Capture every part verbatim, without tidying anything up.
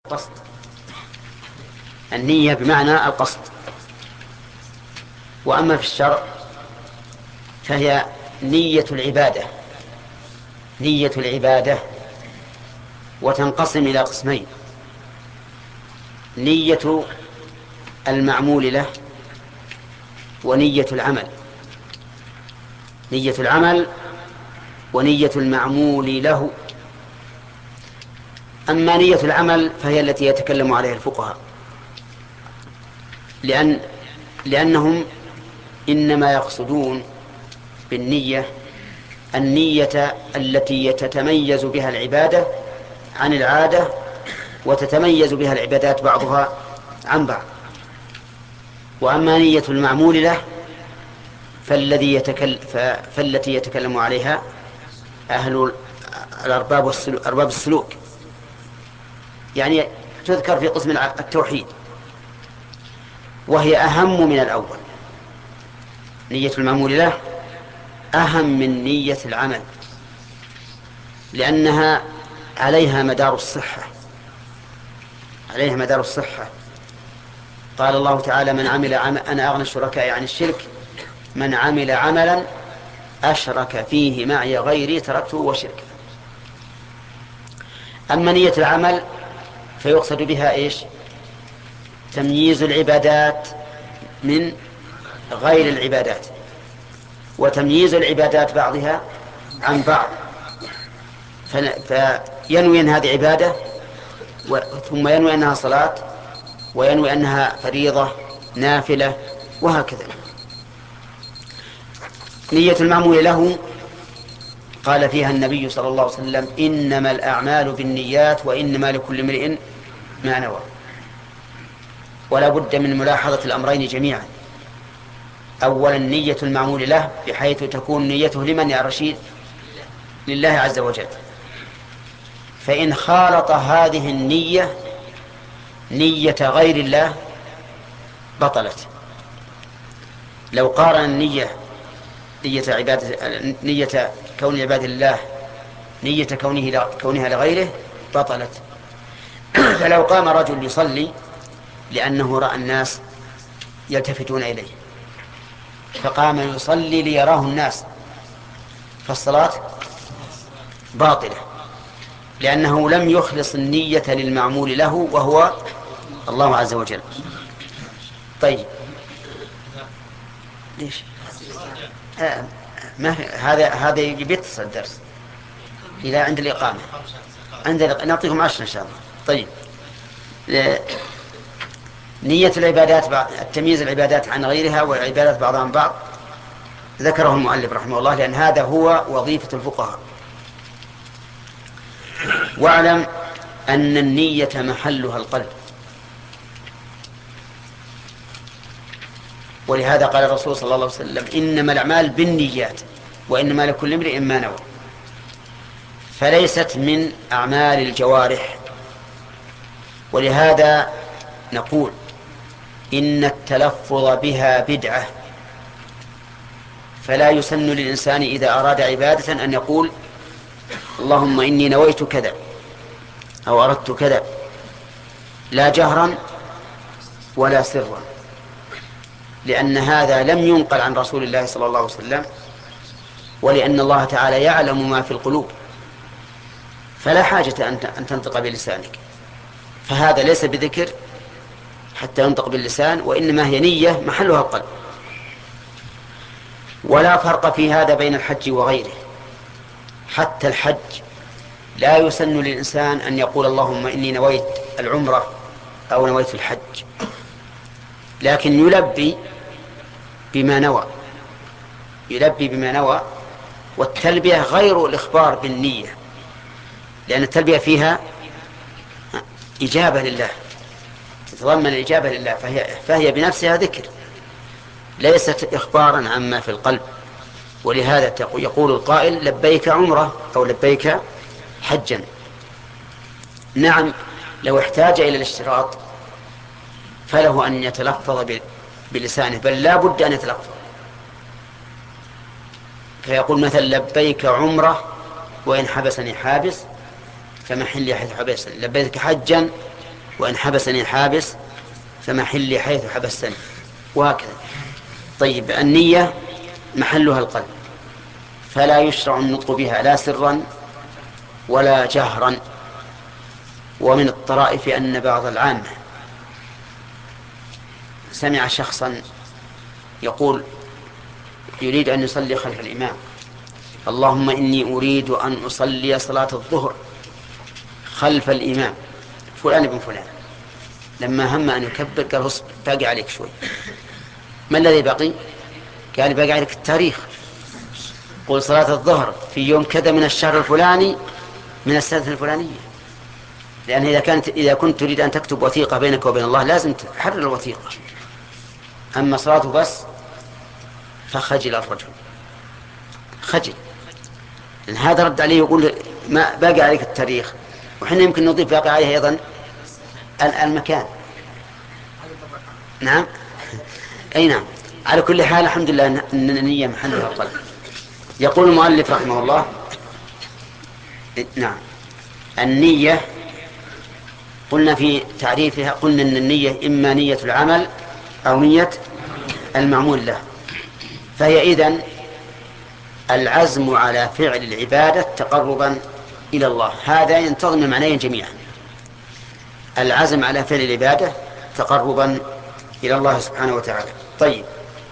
القصد. النية بمعنى القصد. وأما في الشرع فهي نية العبادة، نية العبادة، وتنقسم إلى قسمين: نية المعمول له، ونية العمل. نية العمل ونية المعمول له. أما نية العمل فهي التي يتكلم عليها الفقهاء، لأن لأنهم إنما يقصدون بالنية النية التي تتميز بها العبادة عن العادة، وتتميز بها العبادات بعضها عن بعض. وأما نية المعمول له فالذي يتكلم فالتي يتكلم عليها أهل الأرباب والسلوك أرباب السلوك، يعني تذكر في قسم التوحيد، وهي أهم من الأول. نية المعمول له أهم من نية العمل، لأنها عليها مدار الصحة، عليها مدار الصحة. قال الله تعالى: من عمل عمل أنا أغنى الشركاء عن الشرك من عمل عملا أشرك فيه معي غيري تركته وشركه. أما نية العمل فيقصد بها إيش؟ تمييز العبادات من غير العبادات، وتمييز العبادات بعضها عن بعض، فينوي أن هذه عبادة، ثم ينوي أنها صلاة، وينوي أنها فريضة نافلة، وهكذا. نية المعمول له قال فيها النبي صلى الله عليه وسلم: إنما الأعمال بالنيات وإنما لكل امرئ ما نوى. ولا بد من ملاحظة الأمرين جميعا. أولا نية المعمول له بحيث تكون نيته لمن يا رشيد؟ لله عز وجل. فإن خالط هذه النية نية غير الله بطلت. لو قارن النية نية عبادة نية كون عباد الله نية كونه كونها لغيره بطلت. فلو قام رجل يصلي لأنه رأى الناس يلتفتون إليه، فقام يصلي ليراه الناس، فالصلاة باطلة، لأنه لم يخلص النية للمعمول له وهو الله عز وجل. طيب ليش آه ما هذا هذا يتصل الدرس إلى عند الإقامة، عند نعطيكم عشر إن شاء الله. طيب نية العبادات، التمييز العبادات عن غيرها والعبادات بعضها عن بعض ذكره المؤلف رحمه الله، لأن هذا هو وظيفة الفقهاء. واعلم أن النية محلها القلب، ولهذا قال الرسول صلى الله عليه وسلم: إنما الأعمال بالنيات وإنما لكل امرئ ما نوى. فليست من أعمال الجوارح. ولهذا نقول إن التلفظ بها بدعة، فلا يسن للإنسان إذا أراد عبادة أن يقول: اللهم إني نويت كذا أو أردت كذا، لا جهرا ولا سرا، لأن هذا لم ينقل عن رسول الله صلى الله عليه وسلم، ولأن الله تعالى يعلم ما في القلوب، فلا حاجة أن تنطق بلسانك. فهذا ليس بذكر حتى ينطق باللسان، وإنما هي نية محلها القلب. ولا فرق في هذا بين الحج وغيره. حتى الحج لا يسن للإنسان أن يقول: اللهم إني نويت العمرة أو نويت الحج، لكن يلبي بما نوى، يلبي بما نوى. والتلبية غير الإخبار بالنية، لأن التلبية فيها إجابة لله، تتضمن الإجابة لله، فهي, فهي بنفسها ذكر، ليست إخبارا عما في القلب. ولهذا يقول القائل: لبيك عمرة أو لبيك حجا. نعم، لو احتاج إلى الاشتراط فله أن يتلفظ بلسانه، بل لا بد أن يتلفظ، فيقول مثلا: لبيك عمرة وإن حبسني حابس فمحل حيث حبسني، لبيك حجا وإن حبسني حابس فمحلي حيث حبستني، وهكذا. طيب، النية محلها القلب، فلا يشرع النطق بها لا سرا ولا جهرا. ومن الطرائف أن بعض العامة سمع شخصا يقول يريد أن يصلي خلف الإمام: اللهم إني أريد أن أصلي صلاة الظهر خلف الإمام فلان بن فلان. لما هم أن يكبر قال: اصبر، باقي عليك شوي. ما الذي بقي؟ قال: باقي عليك التاريخ، قل صلاة الظهر في يوم كذا من الشهر الفلاني من السنة الفلانية. لأن إذا كانت إذا كنت تريد أن تكتب وثيقة بينك وبين الله لازم تحرر الوثيقة. أما صلاته بس فخجل الرجل، خجل، لأن هذا رد عليه يقول: ما باقي عليك التاريخ، وحنا يمكن نضيف باقي عليه أيضا المكان. نعم، أي نعم. على كل حال الحمد لله أن النية محلها القلب. يقول المؤلف رحمه الله: نعم، النية قلنا في تعريفها، قلنا أن النية إما نية العمل أو نية المعمول له. فهي إذن العزم على فعل العبادة تقربا إلى الله. هذا ينتظم المعنيين جميعا: العزم على فعل العبادة تقربا إلى الله سبحانه وتعالى. طيب،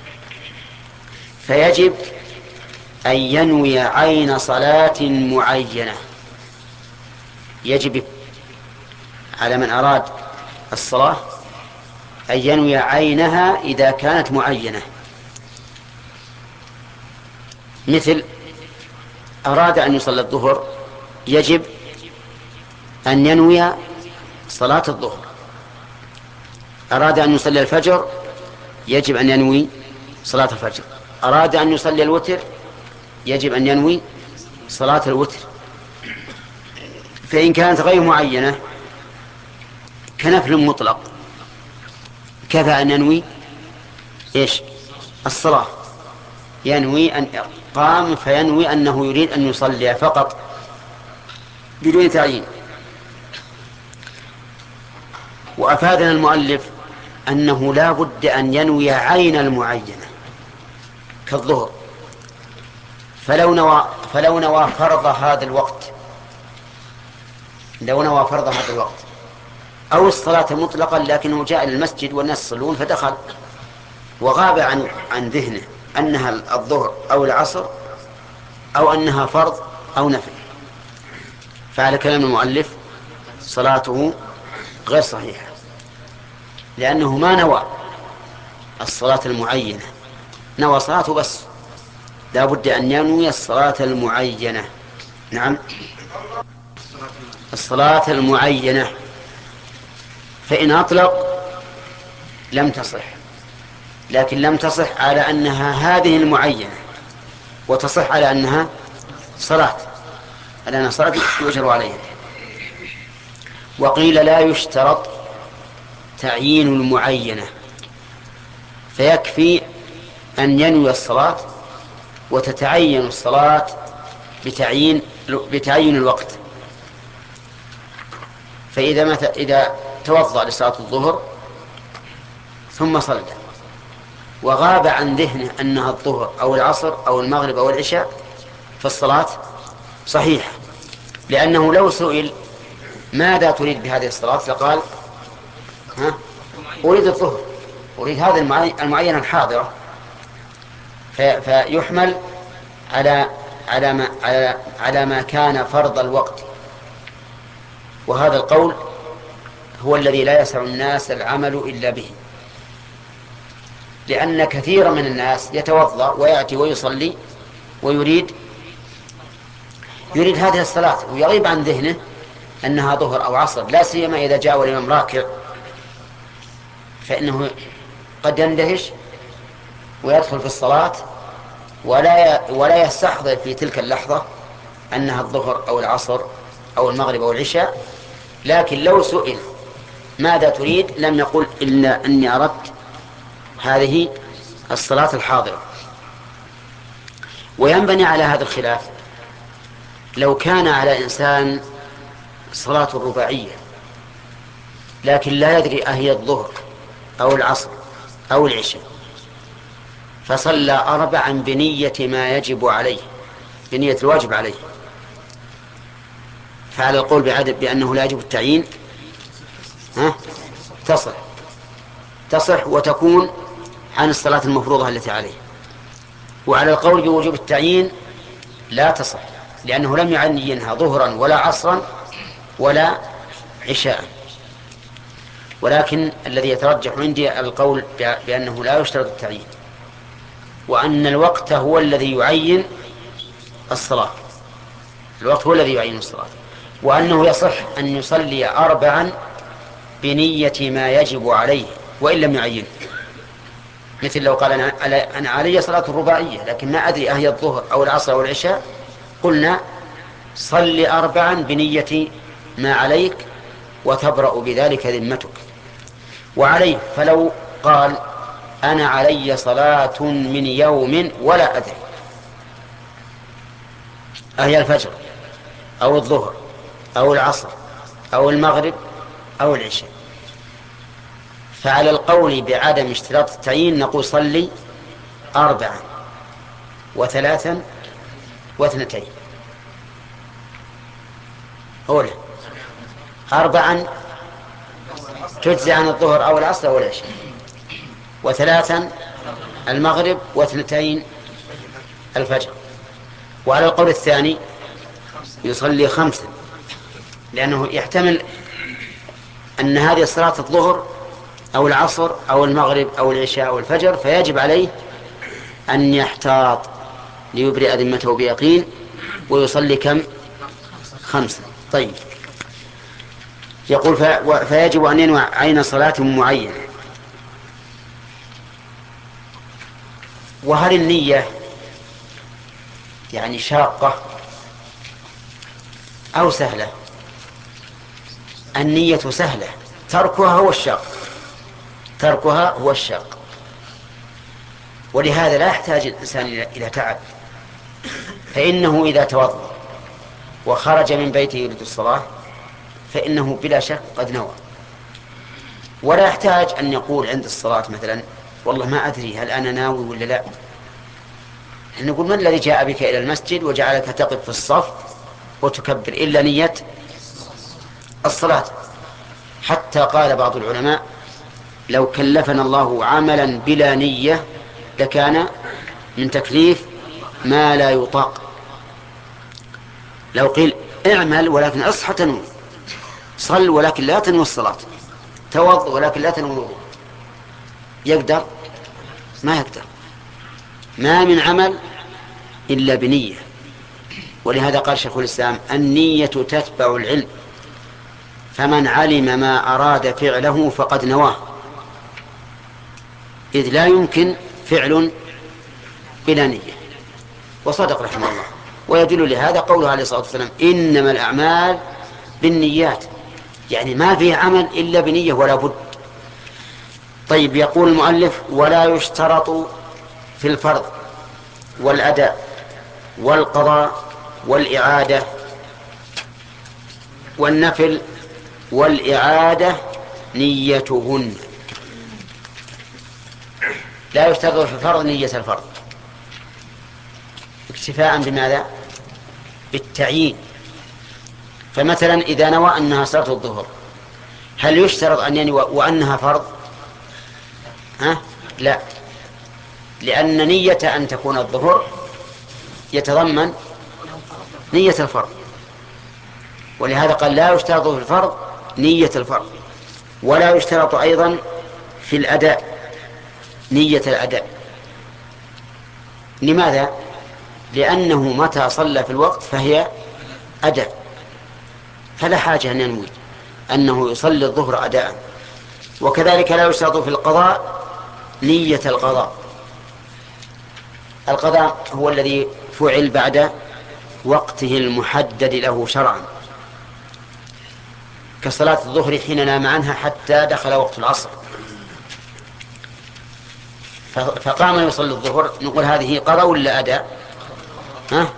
فيجب أن ينوي عين صلاة معينة. يجب على من أراد الصلاة أن ينوي عينها إذا كانت معينة. مثل أراد أن يصلي الظهر، يجب أن ينوي صلاة الظهر. أراد أن يصلي الفجر، يجب أن ينوي صلاة الفجر. أراد أن يصلي الوتر، يجب أن ينوي صلاة الوتر. فإن كانت غير معينة كنفل مطلق كفى أن ينوي إيش؟ الصلاة. ينوي أن قام فينوي أنه يريد أن يصلي فقط بدون تعيين. وأفادنا المؤلف أنه لا بد أن ينوي عين المعينة كالظهر. فلو نوى فلو نوى فرض هذا الوقت لو نوى فرض هذا الوقت أو الصلاة مطلقا، لكنه جاء إلى المسجد والناس يصلون فدخل وغاب عن عن ذهنه أنها الظهر أو العصر أو أنها فرض أو نفل، فعلى كلام المؤلف صلاته غير صحيحة، لأنه ما نوى الصلاة المعينة، نوى صلاته بس. لا بد أن ينوي الصلاة المعينة. نعم، الصلاة المعينة. فإن أطلق لم تصح، لكن لم تصح على أنها هذه المعينة، وتصح على أنها صلاة، على أنها صلاة يؤجر عليها. وقيل لا يشترط تعيين المعينة، فيكفي أن ينوي الصلاة وتتعين الصلاة بتعيين بتعيين الوقت. فإذا مت... إذا توضأ لصلاة الظهر ثم صلى وغاب عن ذهنه أنها الظهر أو العصر أو المغرب أو العشاء فالصلاة صحيحة، لأنه لو سئل ماذا تريد بهذه الصلاة لقال: ها أريد الظهر، أريد هذه المعينة الحاضرة. في... فيحمل على على ما على على ما كان فرض الوقت. وهذا القول هو الذي لا يسع الناس العمل إلا به، لأن كثيرا من الناس يتوضأ ويأتي ويصلي ويريد يريد هذه الصلاة ويغيب عن ذهنه أنها ظهر أو عصر، لا سيما إذا جاء والإمام راكع، فإنه قد يندهش ويدخل في الصلاة ولا ولا يستحضر في تلك اللحظة أنها الظهر أو العصر أو المغرب أو العشاء. لكن لو سئل ماذا تريد لم يقل إلا أني أردت هذه الصلاة الحاضرة. وينبني على هذا الخلاف لو كان على إنسان صلاة الرباعية لكن لا يدري أهي الظهر أو العصر أو العشاء، فصلى أربعا بنية ما يجب عليه، بنية الواجب عليه، فعلى القول بعدد بأنه لا يجب التعيين ها تصح تصح وتكون عن الصلاة المفروضة التي عليه. وعلى القول بوجوب التعيين لا تصح، لأنه لم يعينها ظهرا ولا عصرا ولا عشاء. ولكن الذي يترجح عندي القول بأنه لا يشترط التعيين، وأن الوقت هو الذي يعين الصلاة، الوقت هو الذي يعين الصلاة، وأنه يصح أن يصلي أربعا بنية ما يجب عليه وإن لم يعين. مثل لو قال أنا علي صلاة الرباعية لكن ما أدري أهي الظهر أو العصر أو العشاء، قلنا صل أربعا بنية ما عليك وتبرأ بذلك ذمتك. وعليه فلو قال أنا علي صلاة من يوم ولا أدري أهي الفجر أو الظهر أو العصر أو المغرب أو العشاء، فعلى القول بعدم اشتراط التعيين نقول صلي أربعا وثلاثا واثنتين، أولا أربعا تجزي عن الظهر أو العصر أو العشاء، وثلاثا المغرب، واثنتين الفجر. وعلى القول الثاني يصلي خمسا، لأنه يحتمل أن هذه صلاة الظهر أو العصر أو المغرب أو العشاء أو الفجر، فيجب عليه أن يحتاط ليبرئ ذمته بيقين ويصلي كم؟ خمسا. طيب، يقول فيجب أن ينوي عين صلاة معينة. وهل النية يعني شاقة أو سهلة؟ النية سهلة، تركها هو الشاق، تركها هو الشاق، ولهذا لا يحتاج الإنسان إلى تعب، فإنه إذا توضأ وخرج من بيته يريد الصلاة فإنه بلا شك قد نوى، ولا يحتاج أن يقول عند الصلاة مثلا والله ما أدري هل أنا ناوي ولا لا. نقول من الذي جاء بك إلى المسجد وجعلك تقف في الصف وتكبر إلا نية الصلاة؟ حتى قال بعض العلماء لو كلفنا الله عملا بلا نية لكان من تكليف ما لا يطاق. لو قيل اعمل ولكن اصحى تنوي، صل ولكن لا تنوي الصلاة، توضأ ولكن لا تنوي الوضوء، يقدر؟ ما يقدر. ما من عمل إلا بنية. ولهذا قال شيخ الإسلام النية تتبع العلم، فمن علم ما أراد فعله فقد نواه، إذ لا يمكن فعل بلا نية. وصدق رحمه الله. ويدل لهذا قوله عليه الصلاة والسلام إنما الأعمال بالنيات، يعني ما فيه عمل إلا بنية ولا بد. طيب، يقول المؤلف ولا يشترط في الفرض والأداء والقضاء والإعادة والنفل والإعادة نيتهن. لا يشترط في الفرض نية الفرض، اكتفاء بماذا؟ بالتعيين. فمثلا إذا نوى أنها صلاة الظهر هل يشترط أن ينوي وأنها فرض؟ ها؟ لا، لأن نية أن تكون الظهر يتضمن نية الفرض، ولهذا قال لا يشترط في الفرض نية الفرض، ولا يشترط أيضا في الأداء نية الأداء. لماذا؟ لأنه متى صلى في الوقت فهي أداء، فلا حاجة أن ينوي أنه يصلي الظهر أداء. وكذلك لا يشترط في القضاء نية القضاء. القضاء هو الذي فعل بعد وقته المحدد له شرعا، كصلاة الظهر حين نام عنها حتى دخل وقت العصر فقام يصلي الظهر، نقول هذه قضاء ولا أداء؟ ها؟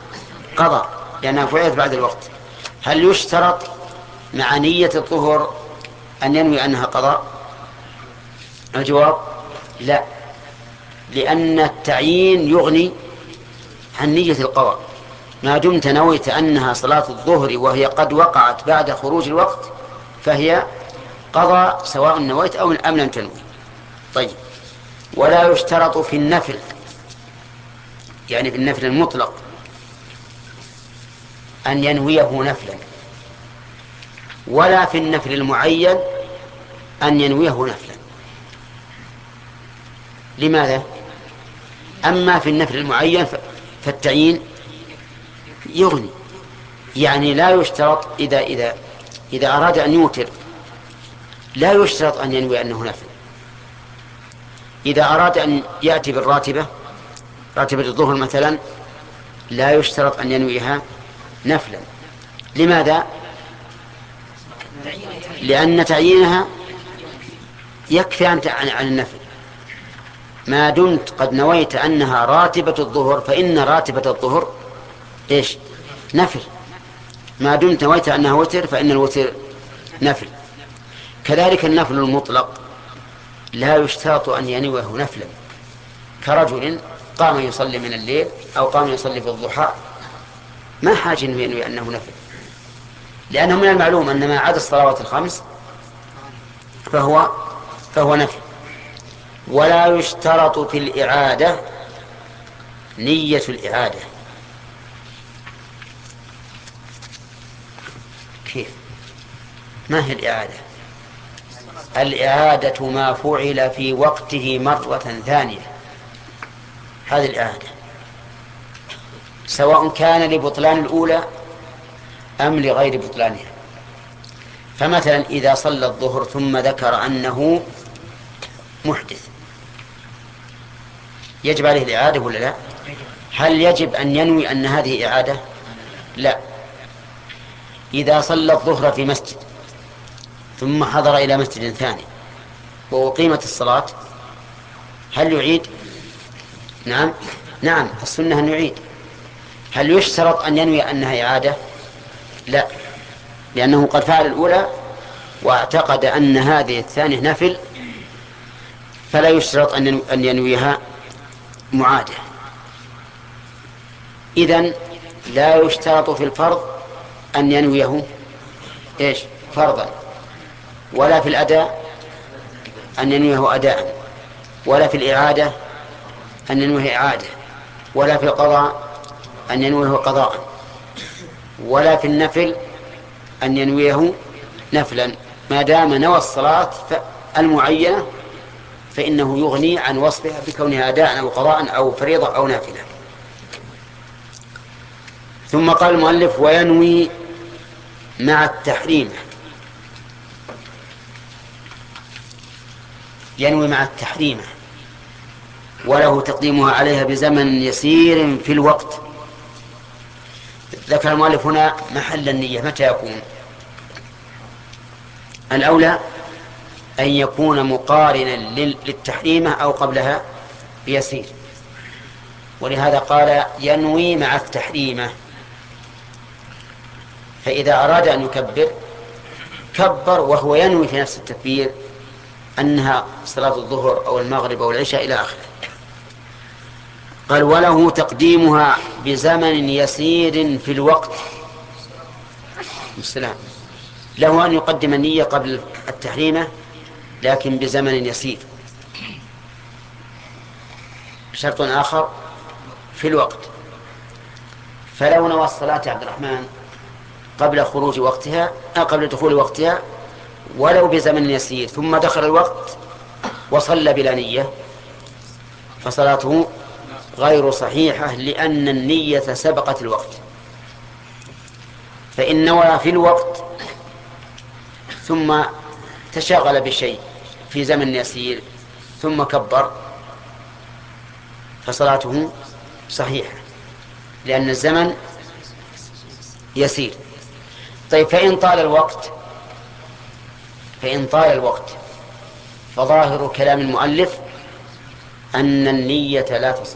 قضاء، لأنها فعلت بعد الوقت. هل يشترط مع نية الظهر أن ينوي أنها قضاء؟ الجواب لا، لأن التعيين يغني عن نية القضاء. ما دمت نويت أنها صلاة الظهر وهي قد وقعت بعد خروج الوقت فهي قضاء سواء نويت أو أم لم تنوي. طيب، ولا يشترط في النفل، يعني في النفل المطلق، أن ينويه نفلا، ولا في النفل المعين أن ينويه نفلا. لماذا؟ أما في النفل المعين فالتعيين يغني، يعني لا يشترط إذا إذا إذا أراد أن يوتر لا يشترط أن ينوي أنه نفل. إذا أراد أن يأتي بالراتبة، راتبة الظهر مثلا، لا يشترط أن ينويها نفلا. لماذا؟ لأن تعيينها يكفي عن عن النفل. ما دمت قد نويت أنها راتبة الظهر فإن راتبة الظهر إيش؟ نفل. ما دمت نويت أنها وتر فإن الوتر نفل. كذلك النفل المطلق لا يشترط أن ينويه نفلا، كرجل قام يصلي من الليل أو قام يصلي في الضحى، ما حاجة أن ينوي أنه نفل، لأنه من المعلوم أن ما عدا الصلوات الخمس فهو فهو نفل. ولا يشترط في الإعادة نية الإعادة. كيف؟ ما هي الإعادة؟ الإعادة ما فعل في وقته مرة ثانية، هذه الإعادة، سواء كان لبطلان الأولى أم لغير بطلانها. فمثلا إذا صلى الظهر ثم ذكر أنه محدث، يجب عليه الإعادة ولا لا؟ هل يجب أن ينوي أن هذه إعادة؟ لا. إذا صلى الظهر في مسجد ثم حضر إلى مسجد ثاني وأقيمت الصلاة، هل يعيد؟ نعم نعم السنة أن يعيد. هل يشترط أن ينوي أنها إعادة؟ لا، لأنه قد فعل الأولى واعتقد أن هذه الثانية نفل، فلا يشترط أن ينويها معادة. إذن لا يشترط في الفرض أن ينويه إيش؟ فرضا، ولا في الأداء أن ينويه أداء، ولا في الإعادة أن ينويه إعادة، ولا في القضاء أن ينويه قضاء، ولا في النفل أن ينويه نفلا. ما دام نوى الصلاة المعينة فإنه يغني عن وصفها بكونها أداء أو قضاء أو فريضة أو نافلة. ثم قال المؤلف: وينوي مع التحريم. ينوي مع التحريم وله تقديمها عليها بزمن يسير في الوقت. ذكر المؤلف هنا محل النية متى يكون. الأولى أن يكون مقارنا للتحريمة أو قبلها بيسير، ولهذا قال ينوي مع التحريمة. فإذا أراد أن يكبر كبر وهو ينوي في نفس التكبير أنها صلاة الظهر أو المغرب أو العشاء إلى آخره. قال: وله تقديمها بزمن يسير في الوقت. السلام. له أن يقدم النية قبل التحريمة لكن بزمن يسير. شرط آخر في الوقت، فلو نوى الصلاة عبد الرحمن قبل خروج وقتها أو قبل دخول وقتها ولو بزمن يسير ثم دخل الوقت وصلى بلا نية فصلاته غير صحيحة، لأن النية سبقت الوقت. فإن نوى في الوقت ثم تشاغل بشيء في زمن يسير ثم كبر فصلاته صحيحة، لأن الزمن يسير. طيب، فإن طال الوقت فإن طال الوقت فظاهر كلام المؤلف أن النية لا تصح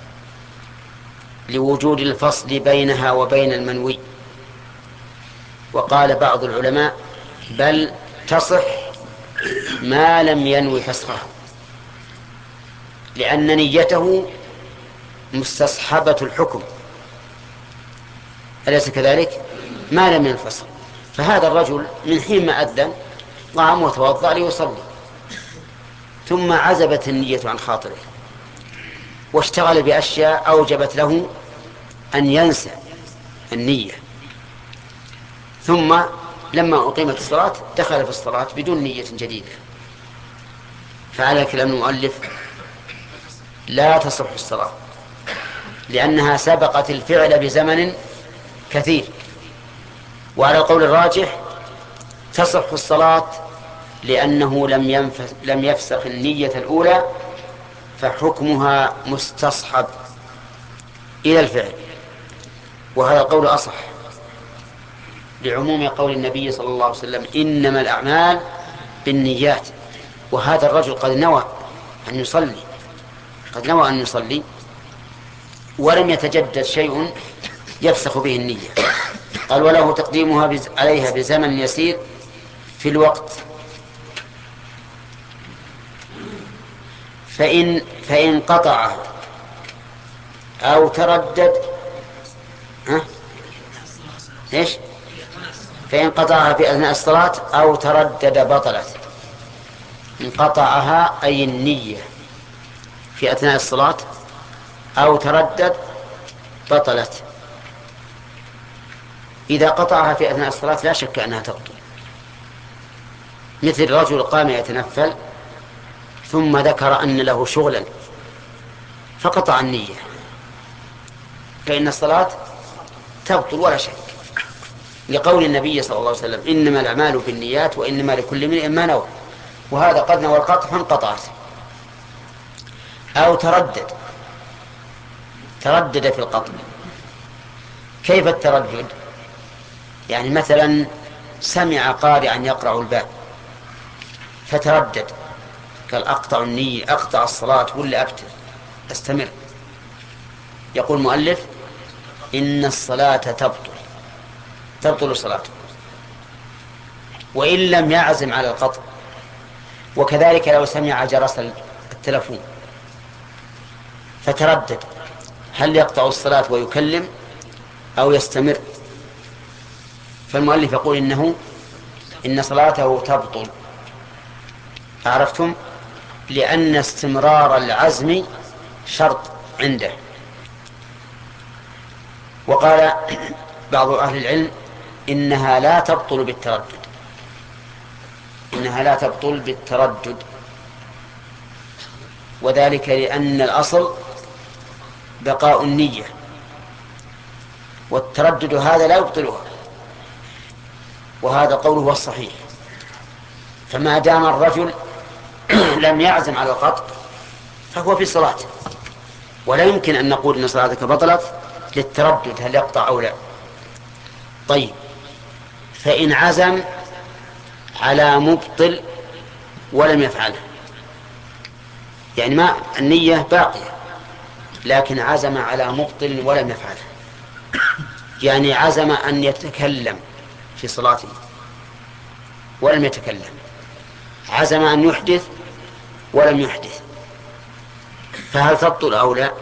لوجود الفصل بينها وبين المنوي. وقال بعض العلماء: بل تصح ما لم ينوي فسخها، لأن نيته مستصحبة الحكم، أليس كذلك؟ ما لم ينفصل. فهذا الرجل من حين ما أذن قام وتوضأ ليصلي، ثم عزبت النية عن خاطره واشتغل بأشياء أوجبت له أن ينسى النية، ثم لما أقيمت الصلاة دخل في الصلاة بدون نية جديدة. فعلى كلام المؤلف لا تصح الصلاة، لأنها سبقت الفعل بزمن كثير. وعلى القول الراجح تصح الصلاة لأنه لم ينفس لم يفسخ النية الأولى، فحكمها مستصحب إلى الفعل، وهذا القول أصح لعموم قول النبي صلى الله عليه وسلم إنما الأعمال بالنيات. وهذا الرجل قد نوى أن يصلي قد نوى أن يصلي ولم يتجدد شيء يفسخ به النية. قال وله تقديمها بز... عليها بزمن يسير في الوقت، فإن فإن قطع أو تردد ها؟ إيش؟ فإن قطعها في أثناء الصلاة أو تردد بطلت. انقطعها أي النية في أثناء الصلاة أو تردد بطلت. إذا قطعها في أثناء الصلاة لا شك أنها تبطل، مثل رجل قام يتنفل ثم ذكر أن له شغلا فقطع النية، فإن الصلاة تبطل ولا شك، لقول النبي صلى الله عليه وسلم إنما الأعمال بالنيات وإنما لكل امرئ ما نوى، وهذا قد نوى القطع فانقطعت. أو تردد تردد في القطع. كيف التردد؟ يعني مثلا سمع قارئا يقرأ الباب فتردد، قال أقطع النية أقطع الصلاة ولا أبتر أستمر. يقول المؤلف إن الصلاة تبطل تبطل صلاته وإن لم يعزم على القطع. وكذلك لو سمع جرس التلفون فتردد هل يقطع الصلاة ويكلم أو يستمر، فالمؤلف يقول إنه إن صلاته تبطل. عرفتم؟ لأن استمرار العزم شرط عنده. وقال بعض أهل العلم إنها لا تبطل بالتردد إنها لا تبطل بالتردد وذلك لأن الأصل بقاء النية، والتردد هذا لا يبطلها، وهذا قوله هو الصحيح. فما دام الرجل لم يعزم على القطع فهو في صلاة، ولا يمكن أن نقول إن صلاتك بطلت للتردد هل يقطع أو لا. طيب، فإن عزم على مبطل ولم يفعله، يعني ما النية باقية لكن عزم على مبطل ولم يفعله، يعني عزم أن يتكلم في صلاته ولم يتكلم، عزم أن يحدث ولم يحدث، فهل تبطل أو لا؟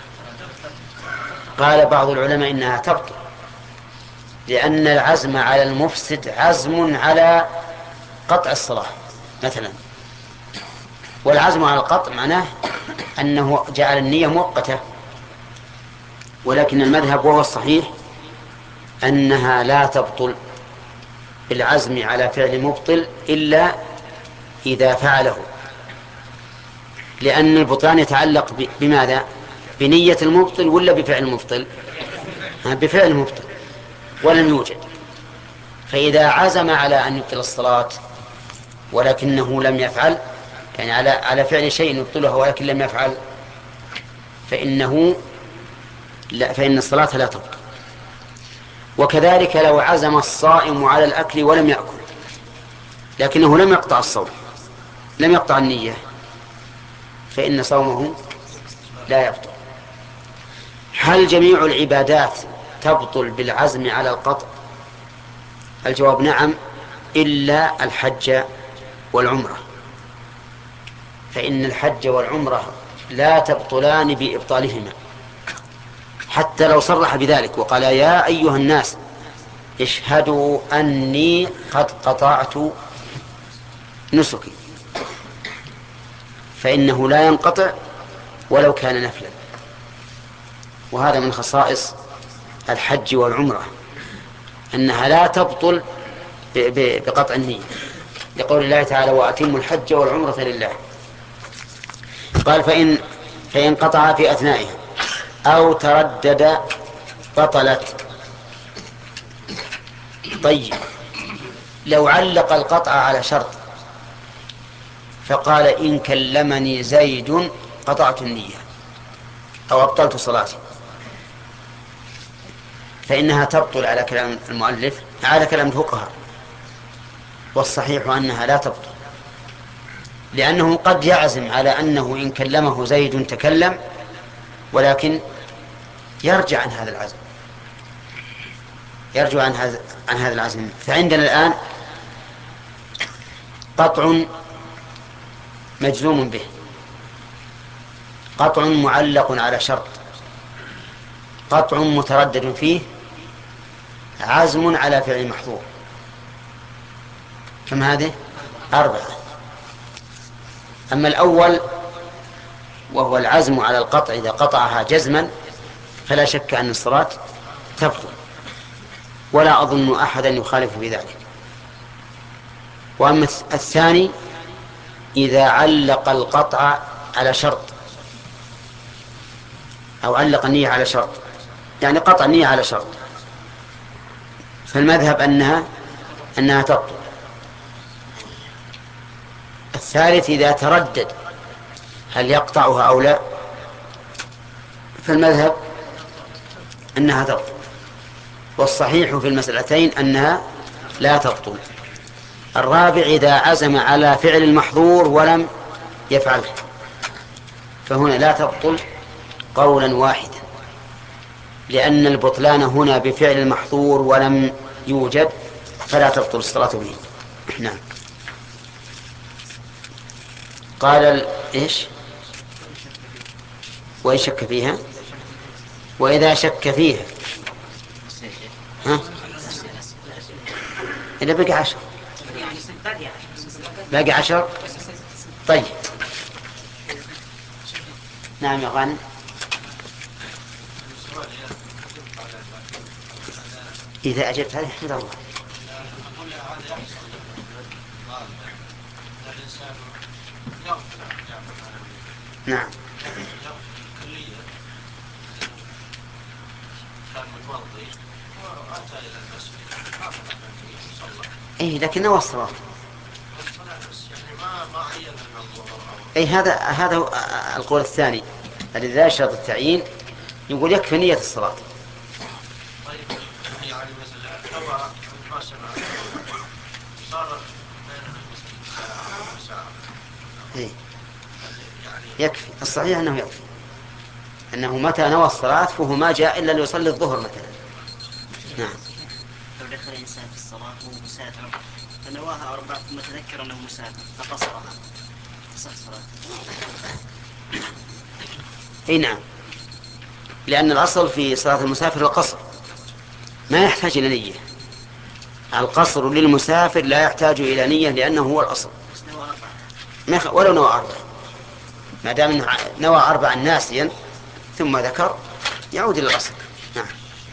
قال بعض العلماء إنها تبطل، لأن العزم على المفسد عزم على قطع الصلاة مثلا، والعزم على القطع معناه أنه جعل النية مؤقتة. ولكن المذهب وهو الصحيح أنها لا تبطل بالعزم على فعل مبطل إلا إذا فعله، لأن البطلان يتعلق بماذا؟ بنية المبطل ولا بفعل المبطل؟ بفعل المبطل ولم يوجد. فإذا عزم على أن يبطل الصلاة ولكنه لم يفعل، يعني على على فعل شيء يبطله ولكن لم يفعل، فإنه لا فإن الصلاة لا تبطل. وكذلك لو عزم الصائم على الأكل ولم يأكل لكنه لم يقطع الصوم، لم يقطع النية، فإن صومه لا يبطل. هل جميع العبادات تبطل بالعزم على القطع؟ الجواب نعم، إلا الحج والعمرة، فإن الحج والعمرة لا تبطلان بإبطالهما، حتى لو صرح بذلك وقال يا أيها الناس اشهدوا أني قد قطعت نسكي، فإنه لا ينقطع ولو كان نفلا. وهذا من خصائص الحج والعمرة أنها لا تبطل بقطع النية، لقول الله تعالى وأتموا الحج والعمرة لله. قال فإن, فإن قطع في أثنائها أو تردد بطلت. طيب لو علق القطع على شرط فقال إن كلمني زيد قطعت النية أو أبطلت صلاتي، فإنها تبطل على كلام المؤلف، على كلام الفقهاء، والصحيح أنها لا تبطل، لأنه قد يعزم على أنه إن كلمه زيد تكلم، ولكن يرجع عن هذا العزم، يرجع عن هذا عن هذا العزم. فعندنا الآن قطع مجزوم به، قطع معلق على شرط، قطع متردد فيه، عزم على فعل محظور. كم هذه؟ أربعة. أما الأول وهو العزم على القطع إذا قطعها جزما فلا شك أن الصلاة تبطل، ولا أظن أحدا يخالف في ذلك. وأما الثاني إذا علق القطع على شرط أو علق النية على شرط، يعني قطع النية على شرط، فالمذهب أنها أنها تبطل. الثالث إذا تردد هل يقطعها أو لا، فالمذهب أنها تبطل، والصحيح في المسألتين أنها لا تبطل. الرابع إذا عزم على فعل المحظور ولم يفعله، فهنا لا تبطل قولا واحدا، لأن البطلان هنا بفعل المحظور ولم يوجد، فلا تبطل الصلاة به. نعم. قال إيش؟ وإن شك فيها، وإذا شك فيها ها؟ إذا بقى عشر باقي عشر. طيب نعم يا غانم. إذا أجبت هذه احمد الله. نعم. إيه لكنه الصلاة. أي هذا هذا القول الثاني الذي لا يشترط التعيين، يقول يكفي نية الصلاة. إيه يكفي. الصحيح أنه يكفي، أنه متى نوى الصلاة فهو ما جاء إلا ليصلي الظهر مثلا. نعم. لو دخل الإنسان في الصلاة وهو مسافر فنواها أربعة ثم تذكر أنه مسافر فقصرها تصح صلاته. أي نعم، لأن الأصل في صلاة المسافر القصر، ما يحتاج إلى نية. القصر للمسافر لا يحتاج إلى نية لأنه هو الأصل، ولو نوى أربع، ما دام نوى أربعا ناسيا ثم ذكر يعود إلى الأصل. نعم.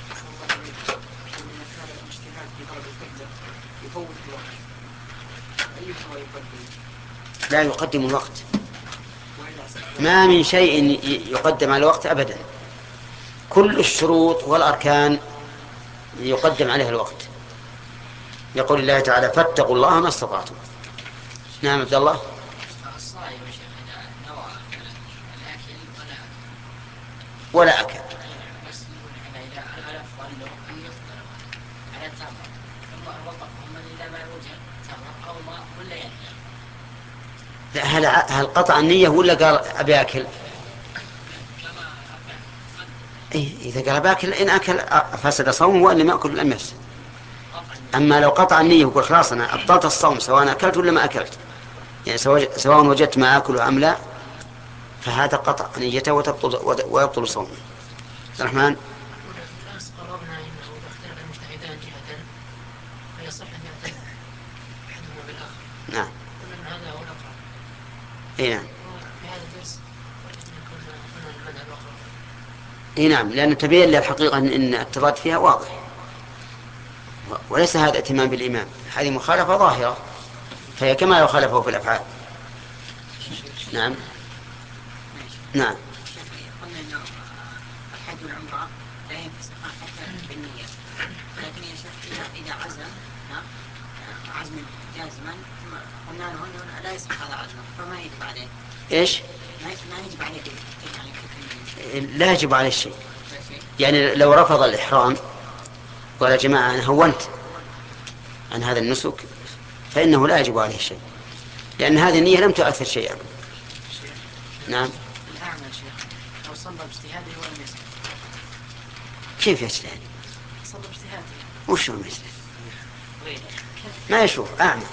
لا يقدم الوقت، ما من شيء يقدم على الوقت أبدا، كل الشروط والأركان يقدم عليها الوقت، يقول الله تعالى فاتقوا الله ما استطعتم. نعم عبد الله. ولا أكل هل هل قطع النية ولا قال أبي أكل؟ إيه إذا قال باكل إن أكل فسد صومه، وإن ما أكل لم يفسد. أما لو قطع النية وقال خلاص أنا أبطلت الصوم سواء أكلت ولا ما أكلت، يعني سواء وجدت ما آكله أم لا، فهذا قطع نيته وتبطل ويبطل صومه. عبد الرحمن. قررنا انه اذا اختلف المجتهدان جهه فيصح ان يعتد احدهما بالاخر. نعم. قلنا ان هذا هو الاقرب. اي نعم. في هذا الدرس قلنا المذهب الاخر. اي نعم، لأن تبين لي الحقيقة ان التضاد فيها واضح، وليس هذا ائتمام بالإمام، هذه مخالفة ظاهرة، فهي كما لو خالفه في الأفعال. نعم. نعم. قلنا انه الحج والعمره لا ينفسخان حتى بالنية، لكن يا شيخ اذا عزم عزم جازما قلنا له انه لا يصح هذا عزمه فما يجب عليه. ايش؟ ما يجب عليه يعني لا يجب عليه شيء. يعني لو رفض الإحرام قال يا جماعة أنا هونت عن هذا النسك فإنه لا يجب عليه شيء، لأن هذه النية لم تؤثر شيئا. نعم. الأعمى شيخ لو صلى باجتهاده ولم يسلم. كيف يجتهد؟ صلى باجتهاده. وش هو يجتهد؟ ما يشوف أعمى.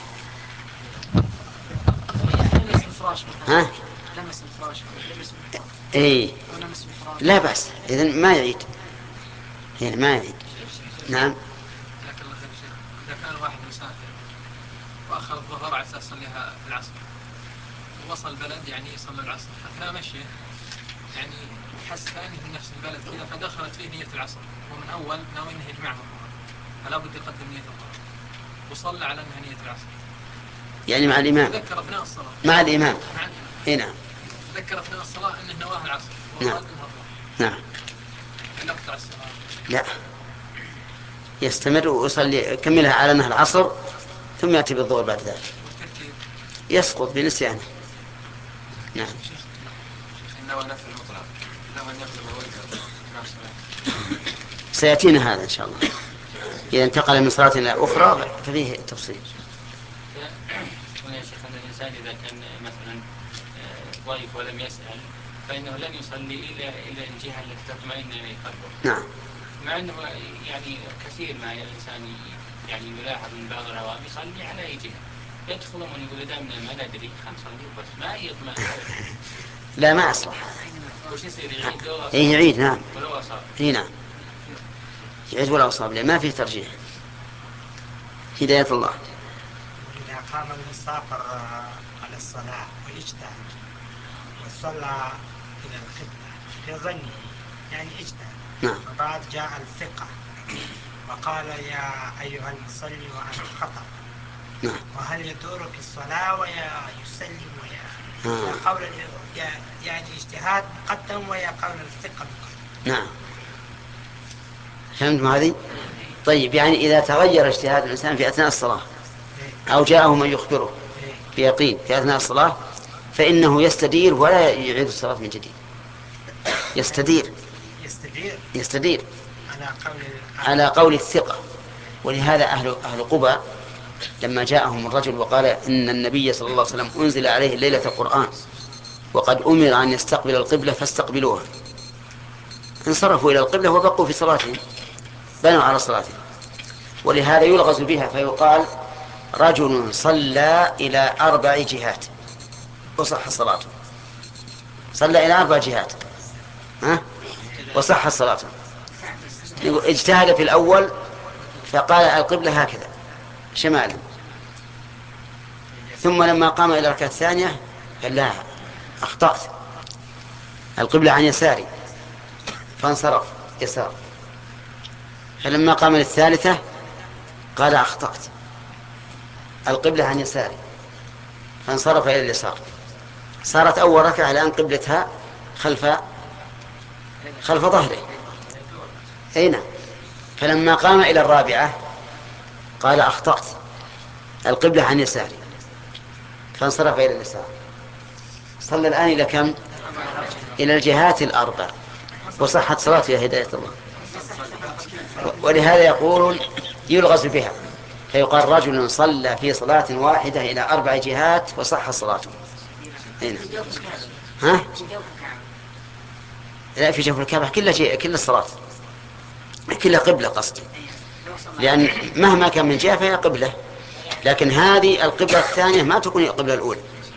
لمس الفراش. ها؟ لمس الفراش. لمس إيه. لا بأس، إذن ما يعيد، يعني ما يعيد. نعم. إذا كان واحد مسافر وأخذ الظهر على أساس يصليها في العصر ووصل البلد يعني يصلي العصر أثناء مشيه، يعني حس ثاني في نفس البلد كذا فدخلت فيه نية العصر ومن أول ناوي أنه يجمعها الظهر، فلا بد يقدم نية الظهر وصلى على أنها نية العصر. يعني مع الإمام. تذكر أثناء الصلاة. مع الإمام. مع الإمام. إيه نعم. تذكر أثناء الصلاة أنه نواه العصر. نعم. نعم. لا، يستمر ويصلي كملها على أنها العصر ثم يأتي بالظهر بعد ذلك، يسقط بنسيانه. نعم. سيأتينا هذا إن شاء الله إذا انتقل من صلاة إلى أخرى ففيه تفصيل. يا شيخ أن الإنسان إذا كان مثلا ضيف ولم يسأل فإنه لن يصلي إلى إلى الجهة التي تطمئن إليه قلبه. نعم. مع أنه يعني كثير ما الإنسان يعني يلاحظ من بعض العوام يصلي على أي جهة، يدخلون يقول دامنا ما ندري خمس صلي بس ما يطمئن. لا ما أصلح. وش يصير يعيد؟ إيه يعيد. نعم. ولو أصاب. إيه نعم. يعيد ولا أصاب، لا ما فيه ترجيح. هداية الله. إذا قام المسافر على الصلاة واجتهد وصلى إلى القبلة في ظنه يعني اجتهد. نعم. وبعد جاء الثقة وقال يا أيها المصلي وأنت خطأ. نعم. وهل يدور في الصلاة ويسلم ويا آه. قول يعني اجتهاد مقدم ويا قول الثقة مقدم. نعم. فهمتم هذه؟ طيب يعني إذا تغير اجتهاد الإنسان في أثناء الصلاة أو جاءه من يخبره بيقين في أثناء الصلاة فإنه يستدير ولا يعيد الصلاة من جديد. يستدير. يستدير. يستدير. على قول على قول الثقة. ولهذا أهل أهل قباء لما جاءهم الرجل وقال إن النبي صلى الله عليه وسلم أنزل عليه الليلة القرآن وقد أمر أن يستقبل القبلة فاستقبلوها، انصرفوا إلى القبلة وبقوا في صلاتهم، بنوا على صلاتهم. ولهذا يلغز بها فيقال رجل صلى إلى أربع جهات وصح صلاته. صلى إلى أربع جهات ها وصح صلاته. اجتهد في الأول فقال القبلة هكذا شمالا، ثم لما قام إلى الركعة الثانية قال لا أخطأت، القبلة عن يساري، فانصرف يسار. فلما قام للثالثة قال أخطأت، القبلة عن يساري، فانصرف إلى اليسار. صارت أول ركعة الآن قبلتها خلف خلف ظهره. أين؟ فلما قام إلى الرابعة قال أخطأت، القبلة عن يساري، فانصرف إلى اليسار. صلى الآن إلى كم؟ إلى الجهات الأربع وصحت صلاته يا هداية الله. ولهذا يقولون يلغز بها فيقال رجل صلى في صلاة واحدة إلى أربع جهات وصح صلاته. هنا ها؟ لا في جوف الكعبة كل شيء كل الصلاة كل قبلة قصدي، لأن مهما كان من جهة فهي قبلة، لكن هذه القبلة الثانية ما تكون القبلة الأولى.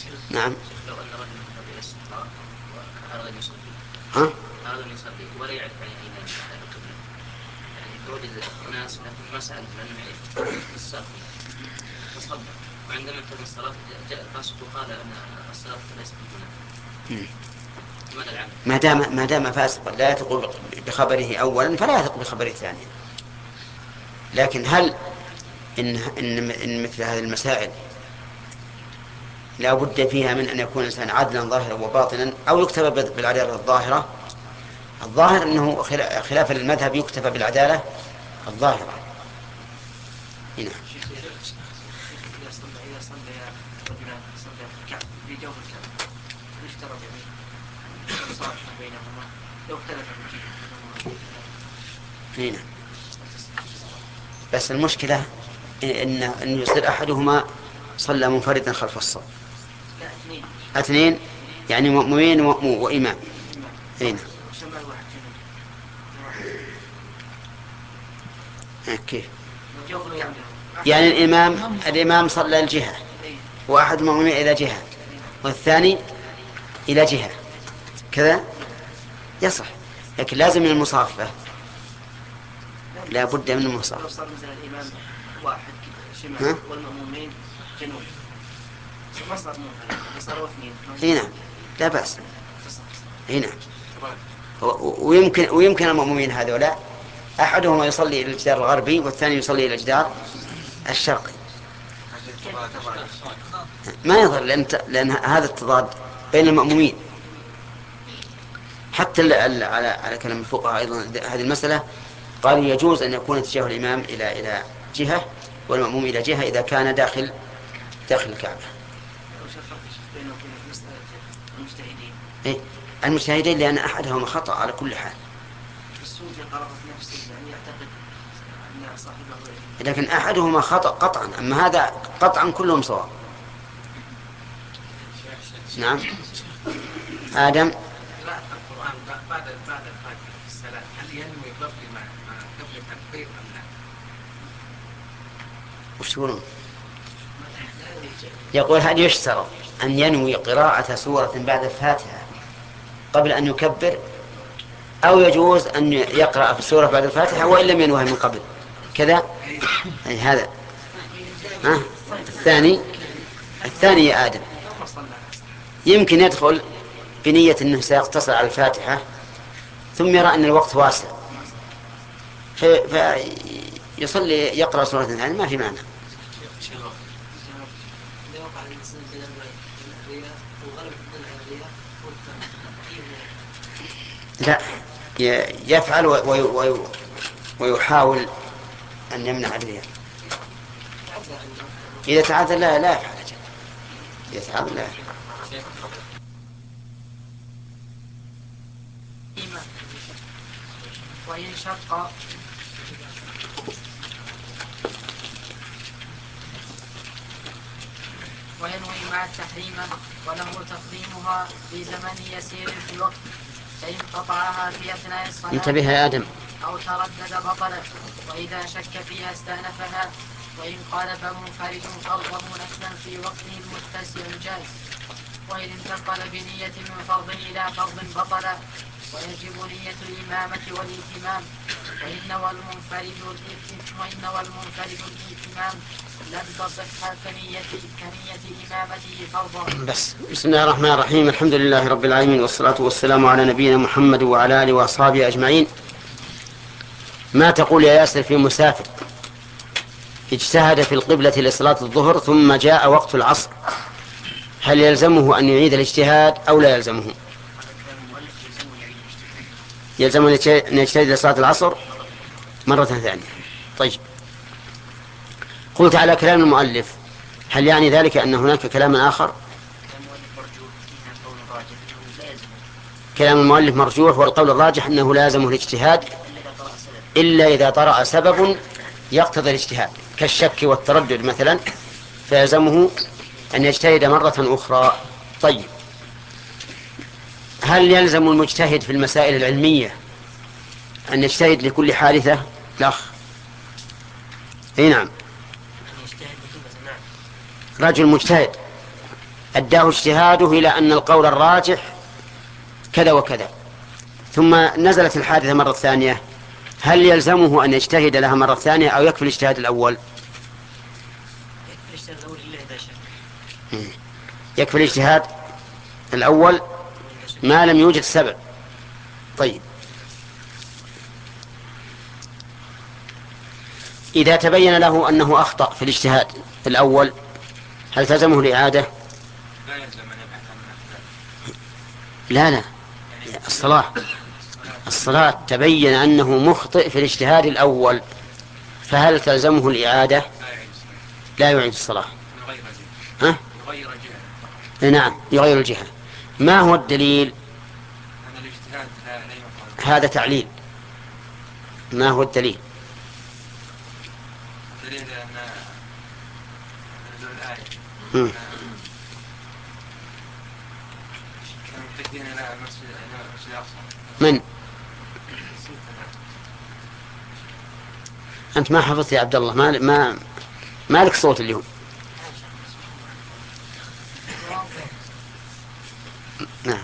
نعم. لو أن رجل ذهب إلى الصحراء وأراد أن يصلي ها؟ أراد أن يصلي ولا يعرف أين القبلة، يعني توجد ناس لكن ما سألوا لأنهم يعرفون الصلاة فصلى، وعندما انتهت الصلاة جاء الفاسق وقال أن الصلاة ليست هنا. ماذا العمل؟ ما دام ما دام فاسقا لا يثق بخبره أولا فلا يثق بخبره ثانيا. لكن هل إن إن إن مثل هذه المسائل لا بد فيها من أن يكون الإنسان عدلا ظاهرا وباطنا أو يكتفى بالعدالة الظاهرة؟ الظاهر أنه خلاف المذهب يكتفى بالعدالة الظاهرة. هنا. إذا صلى إذا صلى رجلان صلى في الكعبة في جوف الكعبة يشترط يعني صالح بينهما لو اختلف هنا. بس المشكلة إن أن يصير أحدهما صلى منفردا خلف الصف. لا اثنين. اثنين يعني مؤمنين وإمام. هنا. شمال واحد جنوب. كيف؟ جوف الكعبة. يعني الإمام الإمام صلى الجهة وأحد المؤمنين إلى جهة والثاني إلى جهة كذا يصح، لكن لازم من المصافة، لا بد من المصافة. لو صار مثلا الإمام واحد شمال والمأمومين جنوب ما صار منفرد صاروا اثنين. هنا لا بأس. هنا ويمكن ويمكن المأمومين هذولا أحدهما يصلي إلى الجدار الغربي والثاني يصلي إلى الجدار الشرقي. ما يظهر لأن لأن هذا التضاد بين المأمومين. حتى على على كلام الفقهاء أيضا هذه المسألة قالوا يجوز أن يكون اتجاه الإمام إلى إلى جهة والمأموم إلى جهة إذا كان داخل داخل الكعبة. المجتهدين. إيه المجتهدين لأن أحدهما خطأ على كل حال. السوفي قرر نفسه يعني يعتقد أن صاحبه. لكن أحدهما خطأ قطعا، أما هذا قطعا كلهم صواب. نعم. آدم. لا القرآن بعد بعد الفاتحة في الصلاة هل ينوي قبل ما قبل التكبير أم لا؟ وش تقولون؟ يقول هل يشترط أن ينوي قراءة سورة بعد الفاتحة قبل أن يكبر أو يجوز أن يقرأ في السورة بعد الفاتحة وإن لم ينوها من قبل كذا؟ أي هذا ها؟ الثاني الثاني يا آدم يمكن يدخل بنية أنه سيقتصر على الفاتحة ثم يرى أن الوقت واسع فيصلي يقرأ سورة ثانية ما في معنى. لا يفعل ويحاول أن يمنع الرياء. إذا تعاذر لا لا يفعل. إذا تعاذر لا يفعل. وإن شق وينوي مع التحريم وله تقديمها في زمن يسير في الوقت فإن قطعها في أثناء الصلاة انتبه يا آدم أو تردد بطلت وإذا شك فيها استأنفها وإن قال فمنفرد فرضه نفلا في وقته المتسع الجائز وإن انتقل بنية من فرض إلى فرض بطل ويجب نية الإمامة والإتمام وإن والمنفرد وإن والمنفرد الإتمام لم تصح كنية كنية إمامته فرضا. بس بسم الله الرحمن الرحيم الحمد لله رب العالمين والصلاة والسلام على نبينا محمد وعلى آله وأصحابه أجمعين. ما تقول يا ياسر في مسافر اجتهد في القبلة لصلاة الظهر ثم جاء وقت العصر هل يلزمه أن يعيد الاجتهاد أو لا يلزمه؟ يلزمه أن يجتهد لصلاة العصر مرة ثانية. طيب قلت على كلام المؤلف هل يعني ذلك أن هناك كلاما آخر؟ كلام المؤلف مرجوح والقول الراجح أنه لازمه الاجتهاد إلا إذا طرأ سبب يقتضي الاجتهاد كالشك والتردد مثلا فيلزمه أن يجتهد مرة أخرى. طيب هل يلزم المجتهد في المسائل العلمية أن يجتهد لكل حادثة؟ لا. اي نعم رجل مجتهد أداه اجتهاده إلى أن القول الراجح كذا وكذا، ثم نزلت الحادثة مرة ثانية، هل يلزمه أن يجتهد لها مرة ثانية أو يكفي الاجتهاد الأول؟ الاجتهاد الأول إلا إذا شك. يكفي الاجتهاد الأول ما لم يوجد سبب. طيب، إذا تبين له أنه أخطأ في الاجتهاد الأول هل تلزمه الإعادة؟ لا يلزم أن يبحث عن لا لا الصلاة الصلاة تبين أنه مخطئ في الاجتهاد الأول، فهل تلزمه الإعادة؟ لا يعيد الصلاة. ها؟ يغير الجهة. نعم يغير الجهة. ما هو الدليل؟ أن الاجتهاد لا يقال. هذا تعليل. ما هو الدليل؟ الدليل أن نزول الآية مم. كانوا متكئين إلى المسجد الأقصى. من؟ أنت ما حفظت يا عبد الله، ما ما ما لك صوت اليوم. نعم.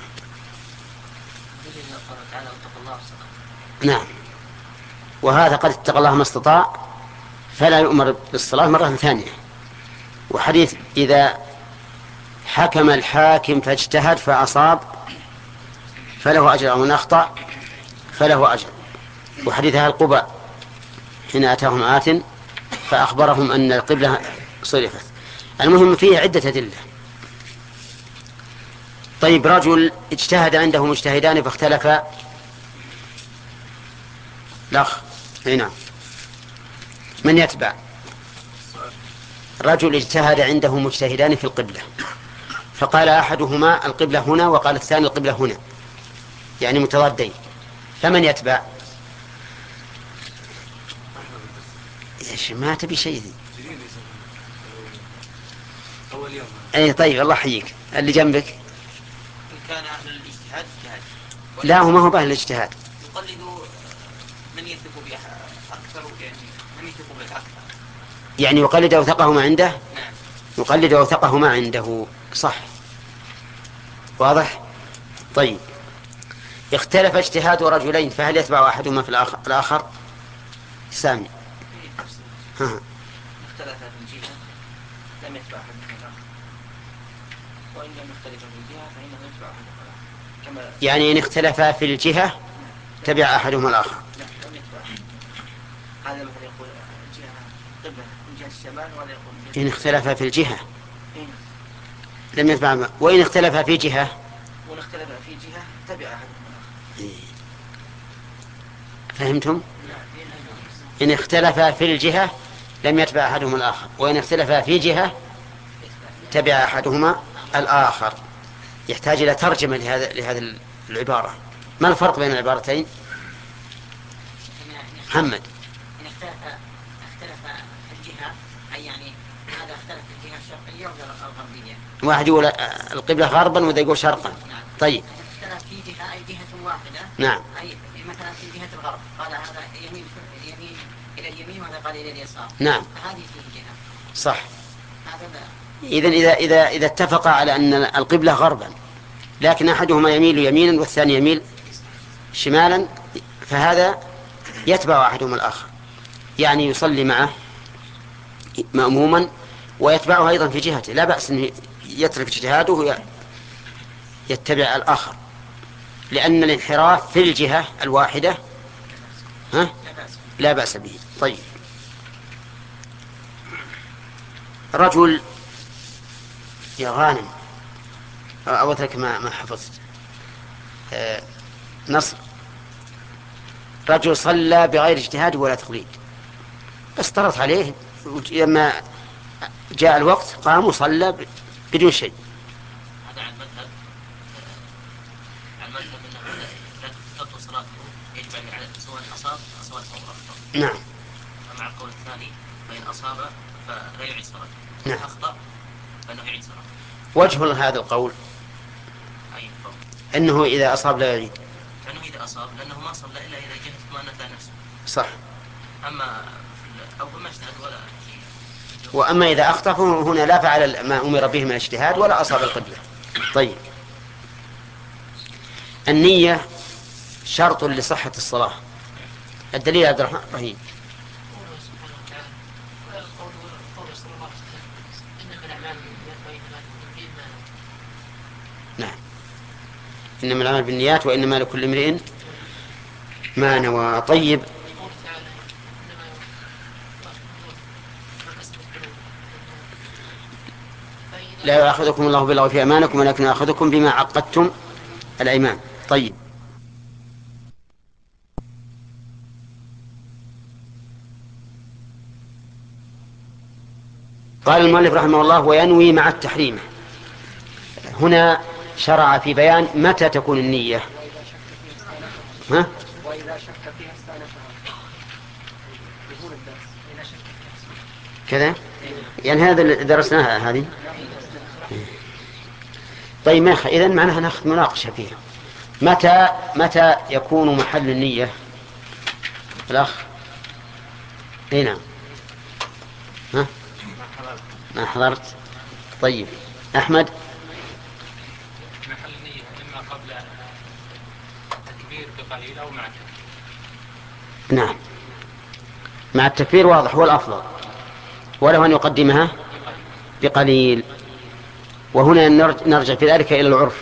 نعم. وهذا قد اتقى الله ما استطاع فلا يؤمر بالصلاة مرة ثانية. وحديث إذا حكم الحاكم فاجتهد فأصاب فله أجر ومن أخطأ فله أجر. وحديث أهل قباء حين أتاهم آت فأخبرهم أن القبلة صرفت. المهم فيه عدة أدلة. طيب، رجل اجتهد عنده مجتهدان فاختلفا. الأخ هنا من يتبع؟ رجل اجتهد عنده مجتهدان في القبلة فقال أحدهما القبلة هنا وقال الثاني القبلة هنا، يعني متضادين، فمن يتبع؟ إيش ما تبي شيء ذي؟ أي طيب الله يحييك. اللي جنبك إن كان أهل الاجتهاد اجتهاد. لا هو ما هو بأهل الاجتهاد. يقلد من يثق به أكثر، يعني من يثق به أكثر. يعني يقلد أوثقه ما عنده. نعم. يقلد أوثقه ما عنده. صح. واضح. طيب، اختلف اجتهاد رجلين فهل يتبع أحدهما في الآخر, الآخر؟ سامي. ها. اختلف في الجهة لم يتبع أحدهما الآخر، وإن لم يختلف في الجهة فإنه يتبع أحدهما الآخر. كما يعني إن اختلفا في الجهة تبع أحدهما الآخر. لا لم يتبع. هذا مثل يقول الجهة قبلة من جهة الشمال ولا يقول من جهة إن اختلفا في الجهة إيه؟ لم يتبع. وإن اختلفا في جهة وإن اختلف في جهة تبع أحدهما الآخر. فهمتم؟ إن اختلفا في الجهة لم يتبع أحدهما الآخر، وإن اختلفا في جهة تبع أحدهما الآخر. يحتاج إلى ترجمة لهذا لهذه العبارة. ما الفرق بين العبارتين؟ محمد. إن اختلف اختلف الجهة، أي يعني هذا اختلف الجهة الشرقية ولا الغربية. واحد يقول القبلة غربا وذا يقول شرقا. نعم. طيب. اختلف في جهة أي جهة واحدة. نعم. أي مثلا في جهة الغرب قال هذا يمين يمين إلى اليمين وهذا قال إلى اليسار. نعم. هذه في جهة. صح. هذا إذن إذا إذا إذا اتفق على أن القبلة غربا لكن أحدهما يميل يمينا والثاني يميل شمالا فهذا يتبع أحدهما الآخر، يعني يصلي معه مأموما ويتبعه أيضا في جهته، لا بأس أن يترك اجتهاده ويتبع الآخر، لأن الانحراف في الجهة الواحدة ها لا بأس به. طيب، رجل يا غانم أوترك ما ما حفظت آه نصر. رجل صلى بغير اجتهاد ولا تقليد، بس طرت عليه لما جاء الوقت قام وصلى بدون شيء. هذا عن مذهب عن مذهب أنه لا تبطل صلاته، يجب أن يعلم سواء أصاب أصاب أو أخطأ. نعم. ومع القول الثاني فإن أصاب فلا يعيد صلاته. نعم. أخطأ فإنه يعيد صلاته. وجه هذا القول أي قول؟ أنه إذا أصاب لا يعيد. لأنه إذا أصاب لأنه ما صلى إلا إذا جهة اطمأنت على نفسه. صح. أما أول ما اجتهد ولا شيء وأما إذا أخطأ هنا لا فعل ما أمر به من الاجتهاد ولا أصاب القبلة. طيب، النية شرط لصحة الصلاة. الدليل عبد الرحمن رحيم. نعم، إنما العمل بالنيات وإنما لكل امرئ ما نوى. طيب، لا يأخذكم الله باللغو في أيمانكم ولكن يأخذكم بما عقدتم الأيمان. طيب، قال المؤلف رحمه الله: وينوي مع التحريم. هنا شرع في بيان متى تكون النية. ها؟ وإذا شك فيها استأنفها. كذا يعني هذا اللي درسناها هذه. طيب، ما إذن معناها ناخذ مناقشة فيها. متى متى يكون محل النية؟ الأخ اي نعم. ها؟ ما حضرت. طيب، أحمد. محل النية إما قبل التكبير بقليل أو مع التكبير. نعم، مع التكبير واضح، هو الأفضل، وله أن يقدمها بقليل. وهنا نرجع في ذلك إلى العرف.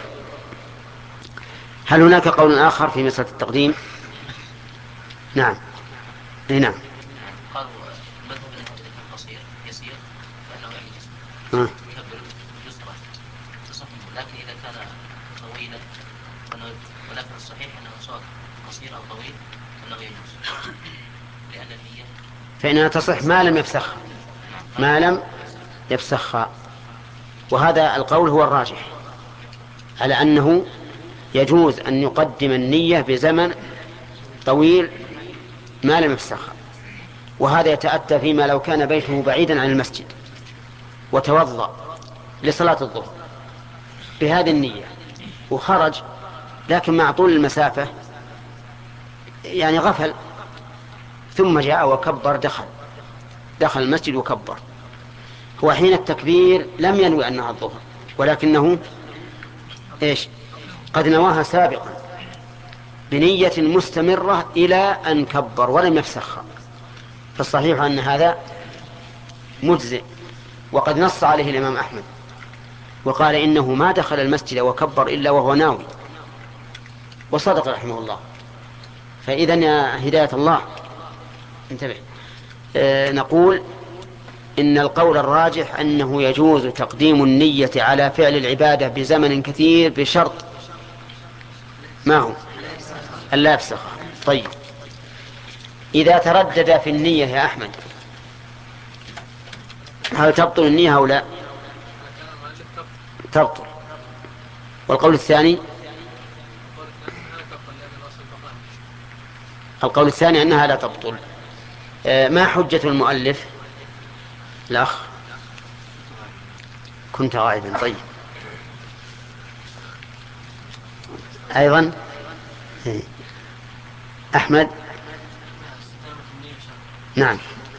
هل هناك قول آخر في مسألة التقديم؟ نعم. اي نعم. قالوا مذهب القصير يسير فإنه يجوز يكبر يسرا تصحيح، لكن إذا كان طويلا ولكن الصحيح أنه سواء قصير أو طويل فإنه يجوز، لأن النية فإنها تصح ما لم يفسخها ما لم يفسخها. وهذا القول هو الراجح على أنه يجوز أن يقدم النية بزمن طويل ما لم يفسخها. وهذا يتأتى فيما لو كان بيته بعيدا عن المسجد وتوضأ لصلاة الظهر بهذه النية وخرج، لكن مع طول المسافة يعني غفل، ثم جاء وكبر، دخل دخل المسجد وكبر. هو حين التكبير لم ينوي أنها الظهر، ولكنه إيش قد نواها سابقا بنية مستمرة إلى أن كبر ولم يفسخها. فالصحيح أن هذا مجزئ، وقد نص عليه الإمام أحمد وقال إنه ما دخل المسجد وكبر إلا وهو ناوي، وصدق رحمه الله. فإذن يا هداية الله انتبه، آه نقول إن القول الراجح أنه يجوز تقديم النية على فعل العبادة بزمن كثير بشرط ما هو ألا يفسخ. طيب، إذا تردد في النية يا أحمد هل تبطل النية أو لا؟ تبطل. والقول الثاني القول الثاني أنها لا تبطل. ما حجة المؤلف؟ الأخ كنت غائبا. طيب، أيضا أحمد. نعم.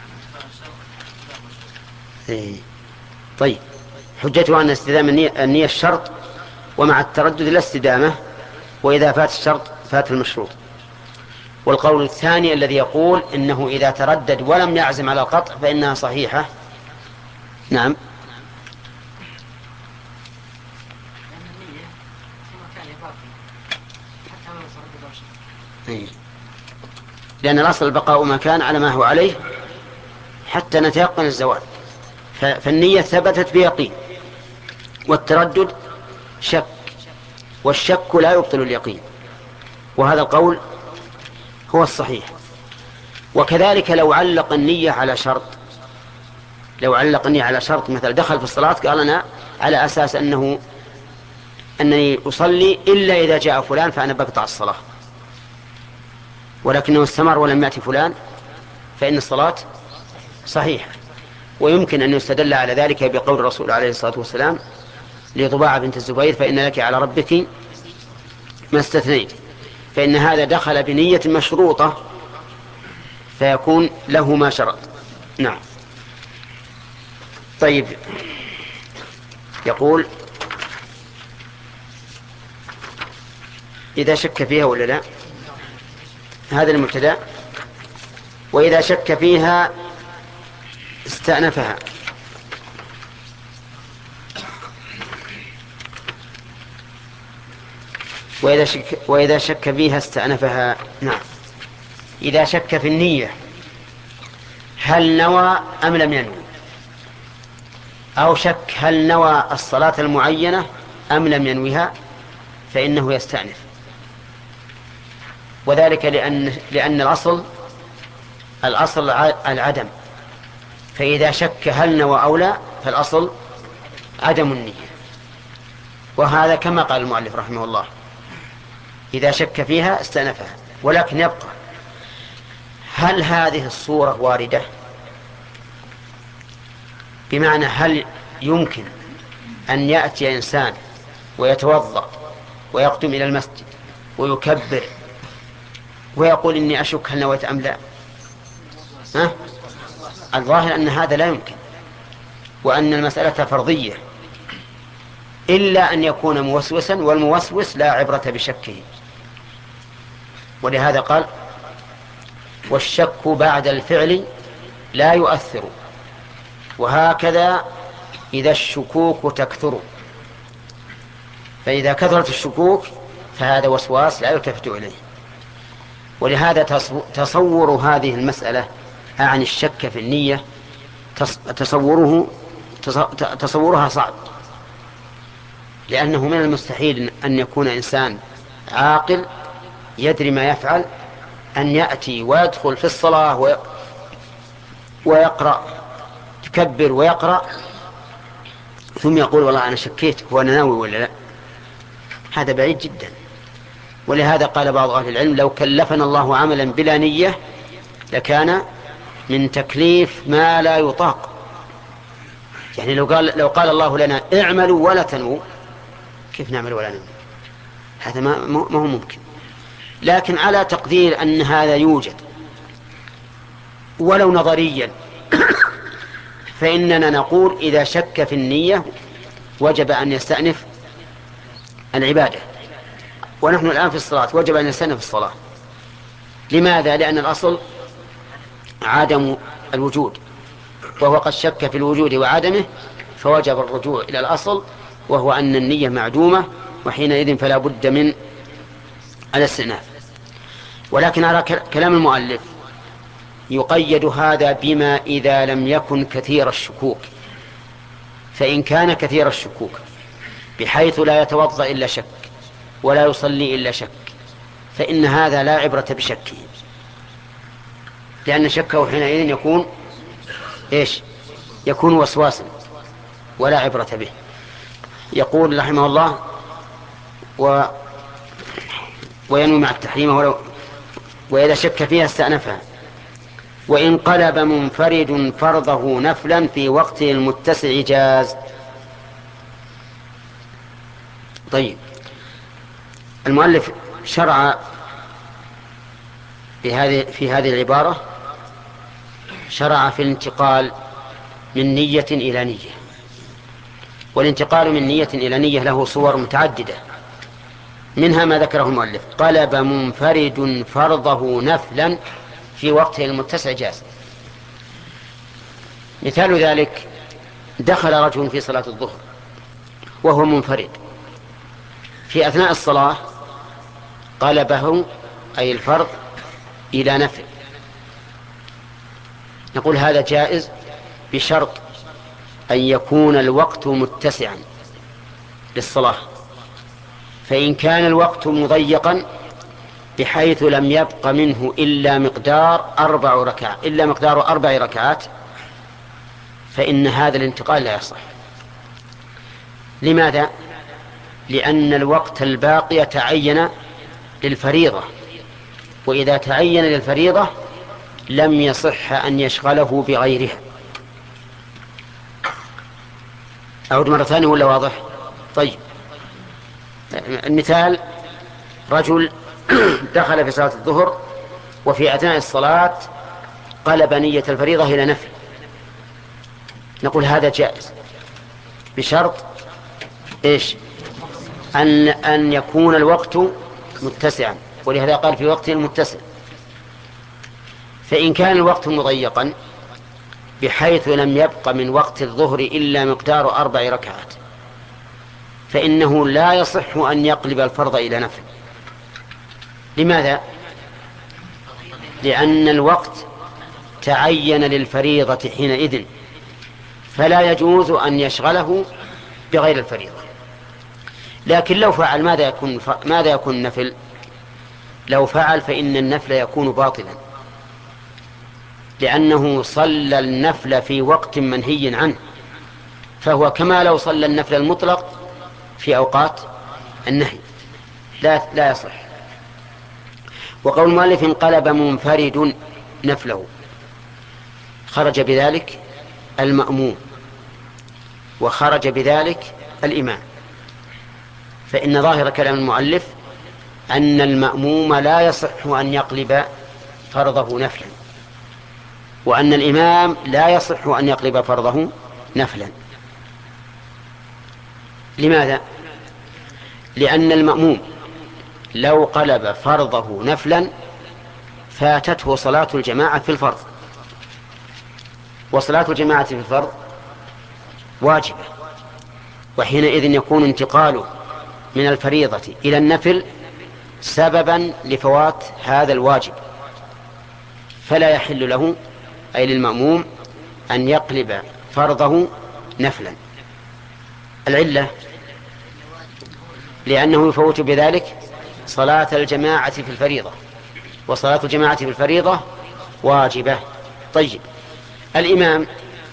طيب، حجته أن استدامة النية الشرط، ومع التردد لا استدامة، وإذا فات الشرط فات المشروط. والقول الثاني الذي يقول إنه إذا تردد ولم يعزم على القطع فإنها صحيحة. نعم. لأن الأصل البقاء ما كان على ما هو عليه حتى نتيقن الزوال. فالنية ثبتت بيقين، والتردد شك، والشك لا يبطل اليقين، وهذا القول هو الصحيح. وكذلك لو علق النية على شرط، لو علق النية على شرط مثل دخل في الصلاة قال أنا على أساس أنه أنني أصلي إلا إذا جاء فلان فأنا بقطع الصلاة، ولكنه استمر ولم يأتي فلان، فإن الصلاة صحيحة. ويمكن أن يستدل على ذلك بقول الرسول عليه الصلاة والسلام لضباعة بنت الزبير فإن لك على ربك ما استثنيت، فإن هذا دخل بنية مشروطة فيكون له ما شرط. نعم. طيب، يقول إذا شك فيها ولا لا، هذا المبتدأ. وإذا شك فيها استأنفها. وإذا شك, وإذا شك فيها استأنفها. نعم. إذا شك في النية هل نوى أم لم ينوي، أو شك هل نوى الصلاة المعينة أم لم ينويها، فإنه يستأنف. وذلك لأن, لأن الأصل الأصل العدم، فإذا شك هل نوى أو لا فالأصل عدم النية. وهذا كما قال المؤلف رحمه الله، إذا شك فيها استأنفها. ولكن يبقى هل هذه الصورة واردة؟ بمعنى هل يمكن أن يأتي إنسان ويتوضأ ويقدم إلى المسجد ويكبر ويقول إني أشك هل نويت أم لا؟ ها؟ الظاهر أن هذا لا يمكن، وأن المسألة فرضية، إلا أن يكون موسوسا، والموسوس لا عبرة بشكه. ولهذا قال والشك بعد الفعل لا يؤثر، وهكذا إذا الشكوك تكثر. فإذا كثرت الشكوك فهذا وسواس لا يلتفت إليه. ولهذا تصور هذه المسألة عن الشك في النية تصوره تصورها صعب، لأنه من المستحيل أن يكون إنسان عاقل يدري ما يفعل أن يأتي ويدخل في الصلاة ويقرأ، يكبر ويقرأ، ثم يقول والله أنا شكيت هو أنا ناوي ولا لا. هذا بعيد جدا. ولهذا قال بعض أهل العلم لو كلفنا الله عملا بلا نية لكان من تكليف ما لا يطاق. يعني لو قال, لو قال الله لنا اعملوا ولا تنووا، كيف نعمل ولا ننوي؟ هذا ما, ما هو ممكن. لكن على تقدير أن هذا يوجد ولو نظريا فإننا نقول إذا شك في النية وجب أن يستأنف العبادة. ونحن الآن في الصلاة وجب أن يستأنف الصلاة. لماذا؟ لأن الأصل عدم الوجود، وهو قد شك في الوجود وعدمه، فوجب الرجوع إلى الأصل وهو أن النية معدومة، وحينئذ فلا بد من الاستئناف. ولكن على كلام المؤلف يقيد هذا بما إذا لم يكن كثير الشكوك. فإن كان كثير الشكوك بحيث لا يتوضأ إلا شك ولا يصلي إلا شك، فإن هذا لا عبرة بشكه، لأن شكه حينئذ يكون إيش؟ يكون وسواسا ولا عبرة به. يقول رحمه الله و... وينوي مع التحريم ولو... وإذا شك فيها استأنفها. وإن قلب منفرد فرضه نفلا في وقته المتسع جاز. طيب، المؤلف شرع بهذه في هذه العبارة شرع في الانتقال من نية إلى نية. والانتقال من نية إلى نية له صور متعددة، منها ما ذكره المؤلف: قلب منفرد فرضه نفلا في وقته المتسع جاز. مثال ذلك: دخل رجل في صلاة الظهر وهو منفرد، في أثناء الصلاة قلبه أي الفرض إلى نفل. نقول هذا جائز بشرط أن يكون الوقت متسعا للصلاة. فإن كان الوقت مضيقا بحيث لم يبق منه إلا مقدار أربع ركعات إلا مقدار أربع ركعات فإن هذا الانتقال لا يصح. لماذا؟ لأن الوقت الباقي تعين للفريضة، وإذا تعين للفريضة لم يصح أن يشغله بغيرها. أعود مرة ثانية ولا واضح؟ طيب، المثال: رجل دخل في صلاة الظهر وفي أثناء الصلاة قلب نية الفريضة إلى نفل، نقول هذا جائز بشرط إيش؟ أن, أن يكون الوقت متسعا، ولهذا قال في وقت المتسع. فإن كان الوقت مضيقا بحيث لم يبق من وقت الظهر إلا مقدار أربع ركعات فإنه لا يصح أن يقلب الفرض إلى نفل. لماذا؟ لأن الوقت تعين للفريضة حينئذ، فلا يجوز أن يشغله بغير الفريضة. لكن لو فعل ماذا يكون ماذا يكون النفل؟ لو فعل فإن النفل يكون باطلا، لأنه صلى النفل في وقت منهي عنه، فهو كما لو صلى النفل المطلق في أوقات النهي، لا لا يصح. وقول المؤلف انقلب منفرد نفله، خرج بذلك المأموم وخرج بذلك الإمام، فإن ظاهر كلام المؤلف أن المأموم لا يصح أن يقلب فرضه نفلا، وأن الإمام لا يصح أن يقلب فرضه نفلا. لماذا؟ لأن المأموم لو قلب فرضه نفلا فاتته صلاة الجماعة في الفرض، وصلاة الجماعة في الفرض واجبة، وحينئذ يكون انتقاله من الفريضة إلى النفل سببا لفوات هذا الواجب، فلا يحل له أي للمأموم أن يقلب فرضه نفلا. العلة لأنه يفوت بذلك صلاة الجماعة في الفريضة، وصلاة الجماعة في الفريضة واجبة. طيب، الإمام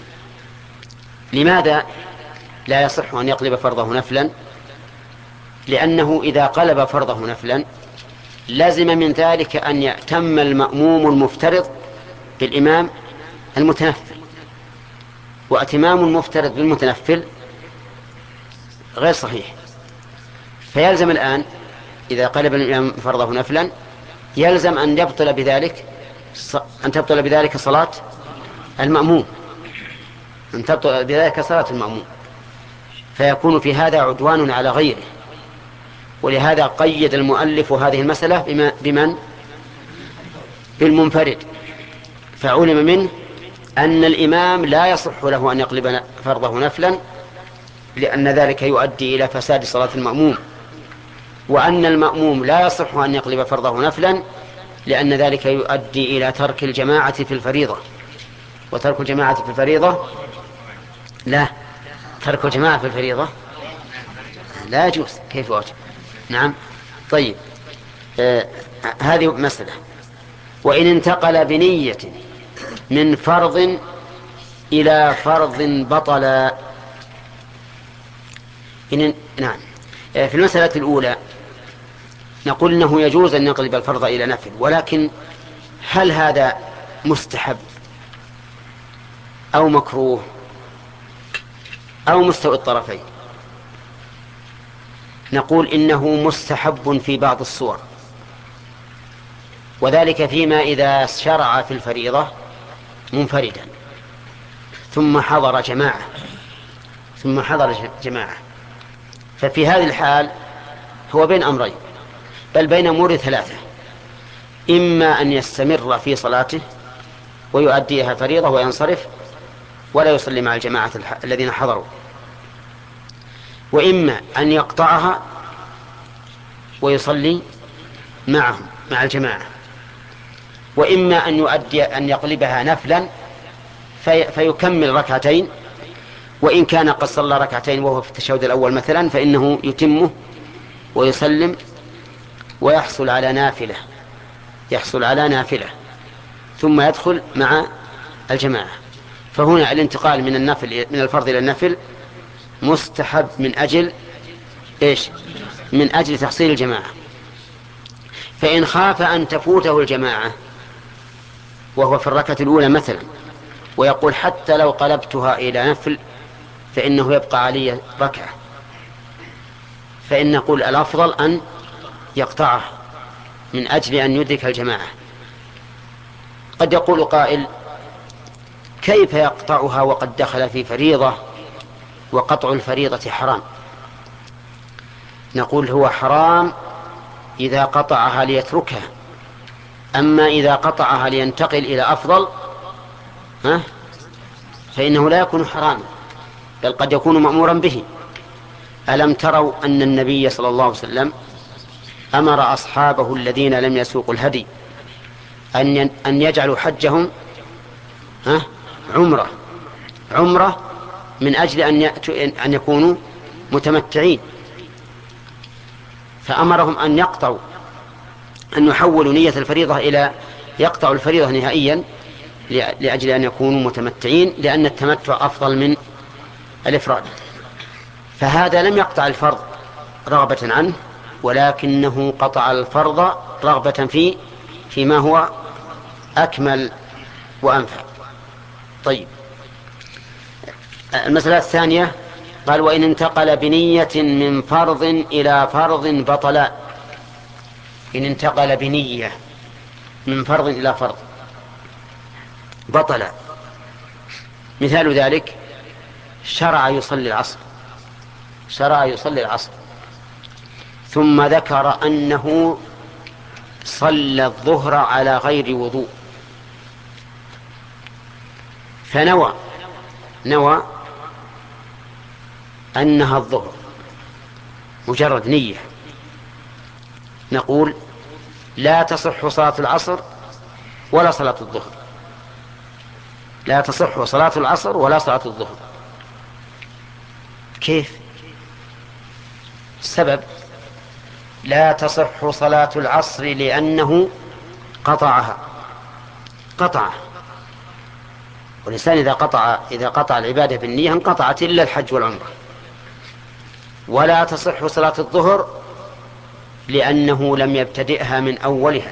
لماذا لا يصح أن يقلب فرضه نفلا؟ لأنه إذا قلب فرضه نفلا لازم من ذلك أن يأتم المأموم المفترض بالإمام المتنفل، وأتمام المفترض بالمتنفل غير صحيح. فيلزم الآن إذا قلب الإمام فرضه نفلا يلزم أن يبطل بذلك أن تبطل بذلك صلاة المأموم، أن تبطل بذلك صلاة المأموم، فيكون في هذا عدوان على غيره. ولهذا قيد المؤلف هذه المسألة بمن؟ بالمنفرد، فعلم منه أن الإمام لا يصح له أن يقلب فرضه نفلا، لأن ذلك يؤدي إلى فساد صلاة المأموم، وأن المأموم لا يصح أن يقلب فرضه نفلا لأن ذلك يؤدي إلى ترك الجماعة في الفريضة. وترك الجماعة في الفريضة لا ترك الجماعة في الفريضة لا يجوز، كيف واجب؟ نعم. طيب، آه هذه مسألة. وإن انتقل بنية من فرض إلى فرض بطل. إن نعم. آه في المسألة الأولى نقول إنه يجوز أن يقلب الفرض إلى نفل، ولكن هل هذا مستحب أو مكروه أو مستوى الطرفين؟ نقول إنه مستحب في بعض الصور، وذلك فيما إذا شرع في الفريضة منفردا ثم حضر جماعة ثم حضر جماعة ففي هذه الحال هو بين أمرين، بل بين أمور ثلاثة: إما أن يستمر في صلاته ويؤديها فريضة وينصرف ولا يصلي مع الجماعة الذين حضروا، وإما أن يقطعها ويصلي معهم مع الجماعة، وإما أن يؤدي أن يقلبها نفلا في فيكمل ركعتين، وإن كان قد صلى ركعتين وهو في التشهد الأول مثلا فإنه يتمه ويسلم ويحصل على نافلة يحصل على نافلة ثم يدخل مع الجماعة. فهنا الانتقال من النفل من الفرض إلى النفل مستحب من أجل إيش؟ من أجل تحصيل الجماعة. فإن خاف أن تفوته الجماعة وهو في الركعة الأولى مثلا ويقول حتى لو قلبتها إلى نفل فإنه يبقى علي ركعة، فإن نقول الأفضل أن يقطعه من أجل أن يدرك الجماعة. قد يقول قائل: كيف يقطعها وقد دخل في فريضة وقطع الفريضة حرام؟ نقول هو حرام إذا قطعها ليتركها، أما إذا قطعها لينتقل إلى أفضل ها فإنه لا يكون حراما، بل قد يكون مأمورا به. ألم تروا أن النبي صلى الله عليه وسلم أمر أصحابه الذين لم يسوقوا الهدي أن أن يجعلوا حجهم ها عمرة عمرة من أجل أن أن يكونوا متمتعين، فأمرهم أن يقطعوا أن يحولوا نية الفريضة إلى يقطعوا الفريضة نهائيا لأجل أن يكونوا متمتعين، لأن التمتع أفضل من الإفراد. فهذا لم يقطع الفرض رغبة عنه، ولكنه قطع الفرض رغبة فيه فيما هو أكمل وأنفع. طيب، المسألة الثانية قال: وإن انتقل بنية من فرض إلى فرض بطلا. إن انتقل بنية من فرض إلى فرض بطلا. مثال ذلك: شرع يصلي العصر شرع يصلي العصر ثم ذكر أنه صلى الظهر على غير وضوء، فنوى نوى أنها الظهر مجرد نية، نقول لا تصح صلاة العصر ولا صلاة الظهر، لا تصح صلاة العصر ولا صلاة الظهر. كيف؟ السبب: لا تصح صلاة العصر لأنه قطعها قطع والإنسان إذا قطع إذا قطع العبادة بالنية انقطعت إلا الحج والعمرة. ولا تصح صلاة الظهر لأنه لم يبتدئها من أولها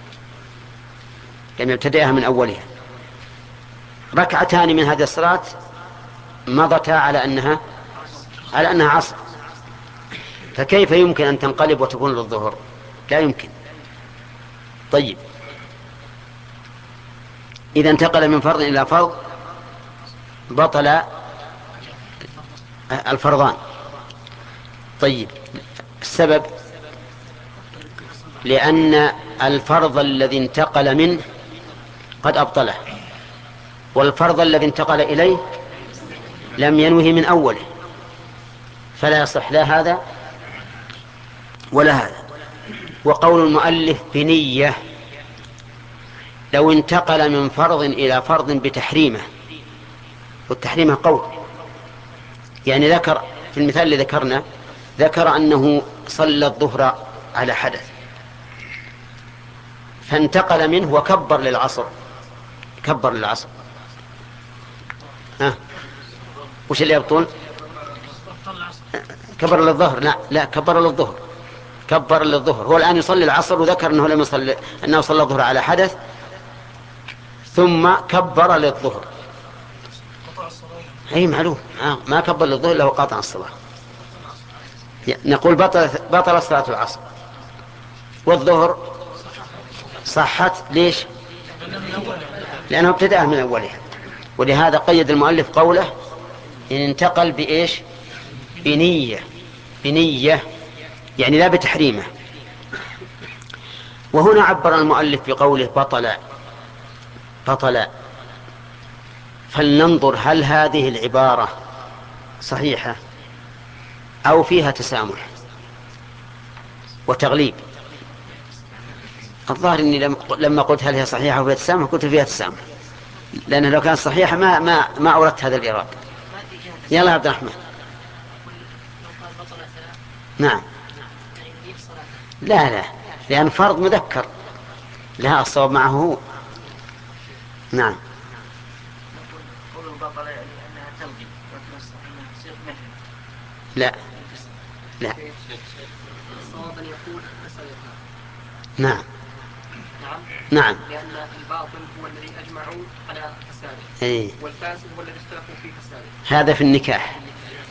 لم يبتدئها من أولها ركعتان من هذه الصلاة مضتا على أنها على أنها عصر، فكيف يمكن أن تنقلب وتكون للظهر؟ لا يمكن. طيب، إذا انتقل من فرض إلى فرض بطل الفرضان. طيب، السبب: لأن الفرض الذي انتقل منه قد أبطله، والفرض الذي انتقل إليه لم ينوه من أوله، فلا يصح لا هذا ولا هذا. وقول المؤلف بنية: لو انتقل من فرض إلى فرض بتحريمه، والتحريمه قول، يعني ذكر في المثال اللي ذكرنا ذكر أنه صلى الظهر على حدث فانتقل منه وكبر للعصر كبر للعصر ها وش اللي يبطل؟ كبر للظهر. لا لا كبر للظهر كبر للظهر هو الآن يصلي العصر وذكر أنه لم يصلي أنه صلى الظهر على حدث ثم كبر للظهر. أي معلوم آه ما كبر للظهر له قاطع الصلاة. نقول بطل بطل صلاة العصر والظهر صحت. ليش؟ لأنه ابتدأ من أولها. ولهذا قيد المؤلف قوله إن انتقل بإيش؟ بنية بنية يعني لا بتحريمه. وهنا عبر المؤلف بقوله بطل بطل فلننظر هل هذه العبارة صحيحة أو فيها تسامح وتغليب. الظاهر أني لما قلت هل هي صحيحة وفيها تسامح قلت فيها تسامح، لأنه لو كانت صحيحة ما ما ما أوردت هذا الإيراد. يلا عبد الرحمن. نعم. لا لا لأن فرض مذكر لها الصواب معه هو. نعم. لا لا نعم نعم لأن الباطل هو الذي أجمعوا على فساده إيه؟ والفاسد هو الذي اختلفوا في فساده. هذا في النكاح.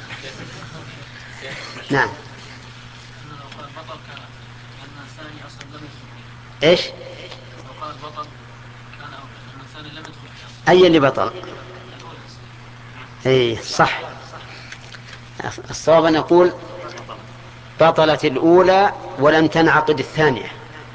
نعم. ايش؟ لو قال بطل كان الثاني لم يدخل أي اللي بطل؟ اي صح. الصواب أن نقول بطلت الأولى ولم تنعقد الثانية،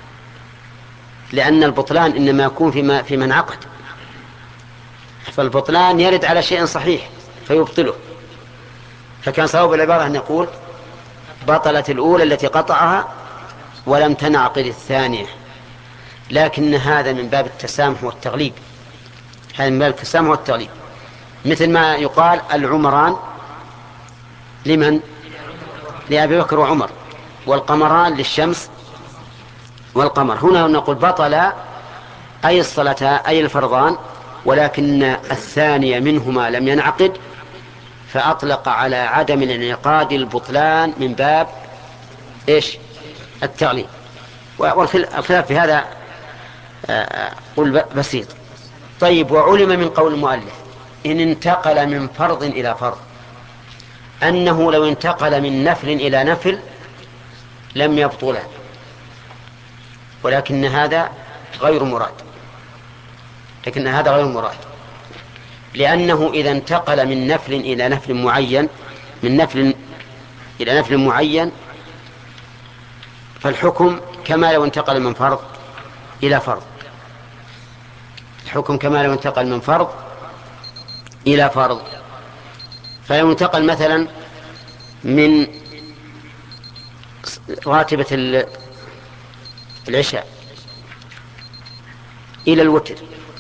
لأن البطلان إنما يكون فيما في من عقد، فالبطلان يرد على شيء صحيح فيبطله. فكان صواب العبارة أن نقول بطلت الأولى التي قطعها ولم تنعقد الثانية، لكن هذا من باب التسامح والتغليب، هذا من باب التسامح والتغليب، مثل ما يقال العمران لمن؟ لأبي بكر وعمر، والقمران للشمس والقمر. هنا نقول بطل أي الصلاتان أي الفرضان، ولكن الثانية منهما لم ينعقد، فأطلق على عدم الانعقاد البطلان من باب إيش؟ التغليب. والخلاف في هذا قل بسيط. طيب، وعلم من قول المؤلف إن انتقل من فرض إلى فرض أنه لو انتقل من نفل إلى نفل لم يبطل، ولكن هذا غير مراد، لكن هذا غير مراد لأنه إذا انتقل من نفل إلى نفل معين من نفل إلى نفل معين فالحكم كما لو انتقل من فرض إلى فرض، الحكم كما لو انتقل من فرض إلى فرض. فلو انتقل مثلا من راتبة العشاء إلى الوتر،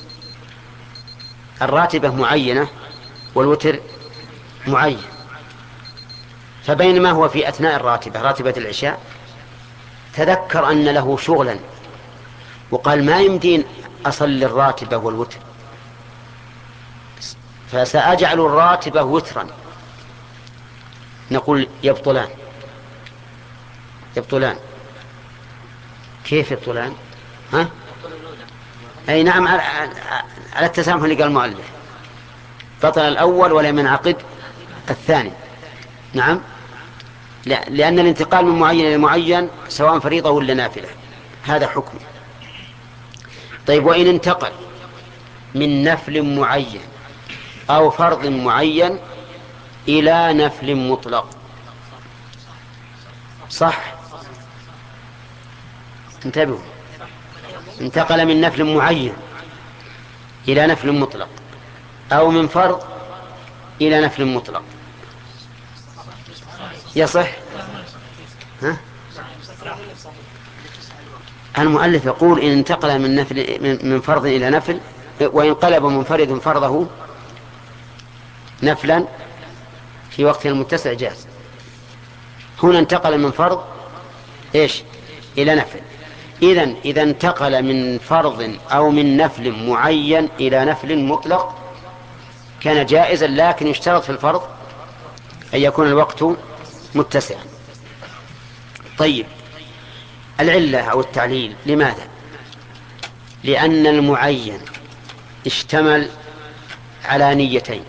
الراتبة معينة والوتر معين، فبينما هو في أثناء الراتبة راتبة العشاء تذكر أن له شغلا وقال ما يمدين أصلي الراتبة والوتر، فسأجعل الراتبة وترا، نقول يبطلان يبطلان كيف يبطلان؟ ها؟ أي نعم، على التسامح اللي قال المؤلف، بطل الأول ولم ينعقد الثاني. نعم، لا، لأن الانتقال من معين إلى معين سواء فريضة ولا نافلة هذا حكم. طيب، وإن انتقل من نفل معين أو فرض معين إلى نفل مطلق صح؟ انتبهوا، انتقل من نفل معين إلى نفل مطلق أو من فرض إلى نفل مطلق يصح؟ ها؟ المؤلف يقول إن انتقل من نفل من فرض إلى نفل وينقلب منفرد فرضه نفلا في وقت المتسع جاز. هنا انتقل من فرض إيش إلى نفل، إذن إذا انتقل من فرض أو من نفل معين إلى نفل مطلق كان جائزا، لكن يشترط في الفرض أن يكون الوقت متسعا. طيب، العلة أو التعليل لماذا؟ لأن المعين اشتمل على نيتين،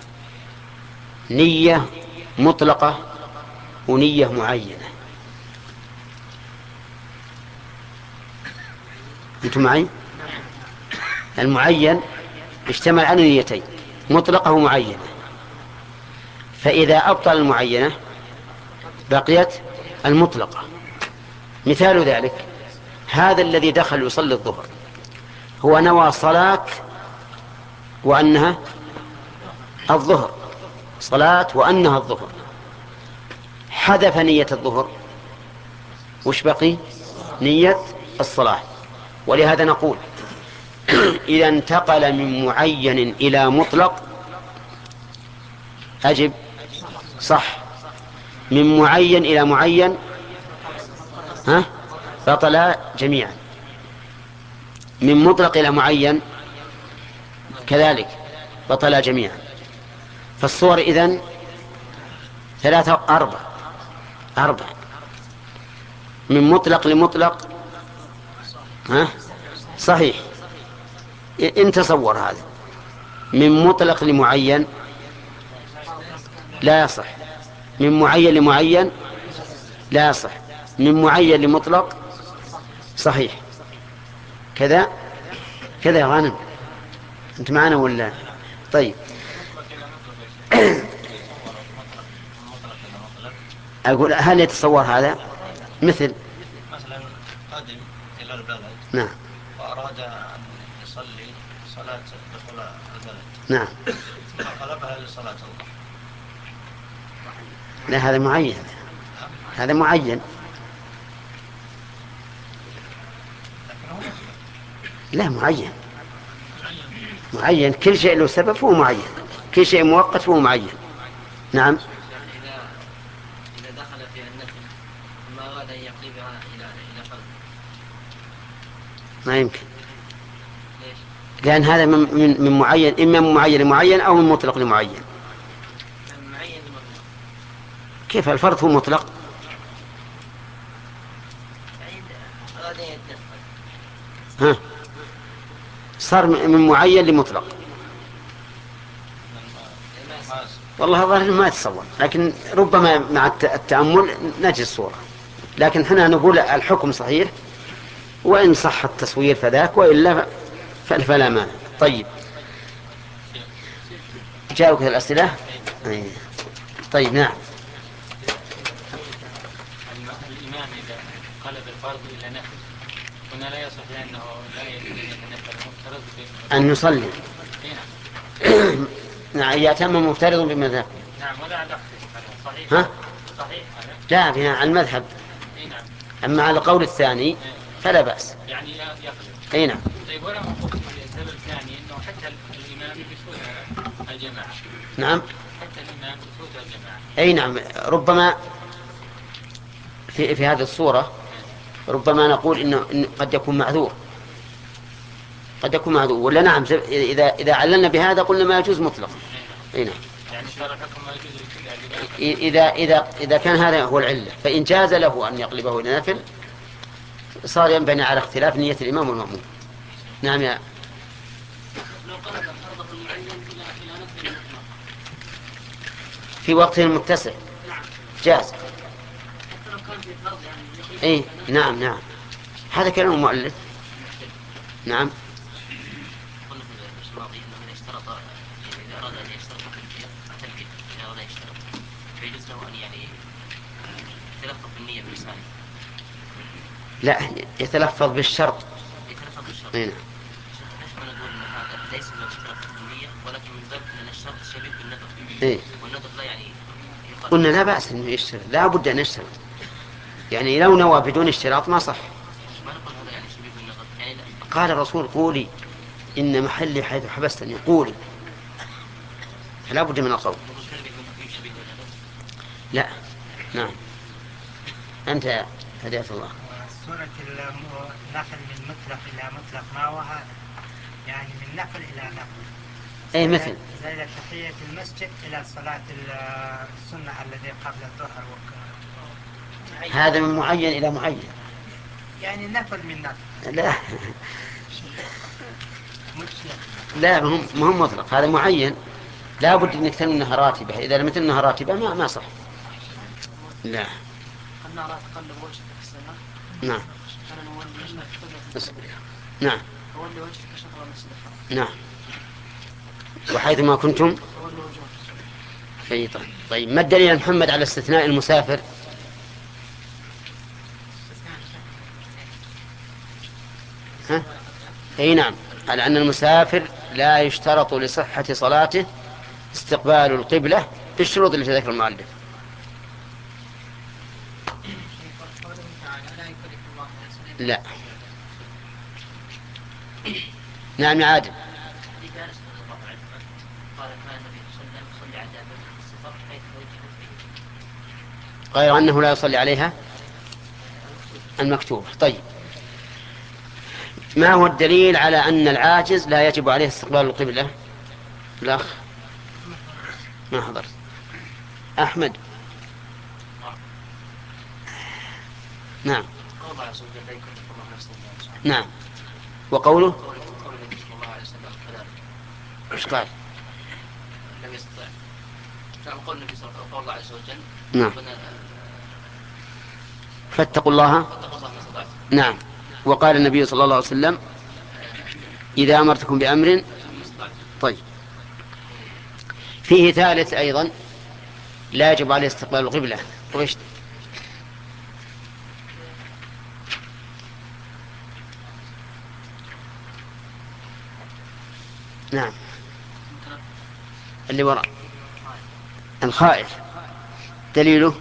نية مطلقة ونية معينة. أنتم معي؟ المعين اشتمل على نيتين مطلقة ومعينة، فإذا أبطل المعينة بقيت المطلقة. مثال ذلك هذا الذي دخل يصلي الظهر هو نوى صلاة وأنها الظهر، صلاة وأنها الظهر، حذف نية الظهر، وش بقي؟ نية الصلاة. ولهذا نقول إذا انتقل من معين إلى مطلق أجب صح، من معين إلى معين ها بطل جميعا، من مطلق إلى معين كذلك بطل جميعا. فالصور إذن ثلاثة أربع أربع من مطلق لمطلق ها صحيح، إن تصور هذا من مطلق لمعين لا يصح، من معين لمعين لا يصح، من معين لمطلق صحيح. كذا كذا يا غانم أنت معنا ولا؟ طيب أقول هل يتصور هذا؟ مثل مثلا قادم إلى البلد نعم وأراد أن يصلي صلاة دخول البلد نعم ثم قلبها لصلاة الله. لا هذا معين، هذا معين. لا معين معين، كل شيء له سبب فهو معين، كل شيء مؤقت فهو معين. نعم. إذا إذا دخل في النفل ما أراد أن يقلبها إلى إلى فرض ما يمكن، ليش؟ لأن هذا من من, من معين، إما من معين لمعين أو من مطلق لمعين. من معين لمطلق. كيف الفرض هو مطلق؟ يعني أراد أن يتنفل. ها صار من معين لمطلق. والله الظاهر ما يتصور، لكن ربما مع التأمل نجد الصورة. لكن احنا نقول الحكم صحيح، وإن صح التصوير فذاك، وإلا فلا مانع. طيب جاءوك الأسئلة؟ طيب نعم. الإمام إذا قلب الفرض إلى نفل هنا لا يصح لأنه لا يجوز أن يتنفل مفترض أن يصلي. نعم يأتم مفترض بمذهب. نعم ولا على صحيح. ها؟ صحيح. لا بنا على المذهب. نعم. أما على القول الثاني فلا بأس. يعني يقلب. أي نعم. طيب ولا مفهوم السبب الثاني إنه حتى الإمام يفوت الجماعة. نعم. حتى الإمام يفوت الجماعة. أي نعم. ربما في في هذه الصورة ربما نقول إنه إن قد يكون معذور، قد يكون معذور. ولا نعم إذا إذا عللنا بهذا قلنا ما يجوز مطلقا. أي نعم. يعني صار الحكم ما يجوز لكل. إذا إذا إذا كان هذا هو العلة، فإن جاز له أن يقلبه إلى نفل صار ينبني على اختلاف نية الإمام والمأموم. نعم يا لو قلب فرضه المعين إلى إلى نفل المطلق في وقته المتسع جاز. حتى لو كان في فرض يعني. اي نعم نعم هذا كلام المؤلف. نعم. قلنا في الماضي انه اذا اشترط اذا اراد ان يشترط في التنفيذ اذا اراد ان يشترط فيجوز له ان يعني يتلفظ بالنية بلسانه. لا يتلفظ بالشرط. يتلفظ بالشرط. اي نعم. ليش ما نقول ان هذا ليس من التلفظ بالنية ولكن من باب ان الشرط شبيه بالنذر. اي والنذر لا يعني يقال. قلنا لا بأس انه يشترط، لا بد ان يشترط. يعني لو نوى بدون اشتراط ما صح. ما نقول هذا يعني شبيه بالنذر يعني لا. قال الرسول قولي إن محلي حيث حبستني، قولي، فلا بد من القول. لا نعم. أنت هداية الله. سورة النفل من مطلق إلى مطلق ما هو هذا؟ يعني من نفل إلى نفل. أي مثل زي تحية المسجد إلى صلاة السنة الذي قبل الظهر. هذا من معين إلى معين. يعني نفل من نفل. لا لا مهم مهم مطلق، هذا معين لا بد أن يكتن منها راتبة. إذا لم يكن منها راتبة ما ما صح. لا النار تقلب وجهك في السماء. نعم. أنا نولي وجهك نعم. نولي وجهك شطر المسجد الحرام. نعم. وحيث ما كنتم. نولي وجهك. أي طيب. طيب ما الدليل يا محمد على استثناء المسافر؟ ها؟ أي نعم، على أن المسافر لا يشترط لصحة صلاته استقبال القبلة بالشروط اللي تذكر المؤلف. لا. نعم يا عادل. غير أنه لا يصلي عليها المكتوبة. طيب ما هو الدليل على أن العاجز لا يجب عليه استقبال القبلة؟ الأخ ما حضرت. أحمد. نعم. نعم. وقوله ايش قال؟ لم يستطع. نعم قول النبي صلى الله عليه وسلم. نعم. فاتقوا الله. نعم. وقال النبي صلى الله عليه وسلم إذا أمرتكم بأمر طيب فيه ثالث أيضا لا يجب عليه استقبال القبلة. وإيش؟ نعم اللي وراء الخائف دليله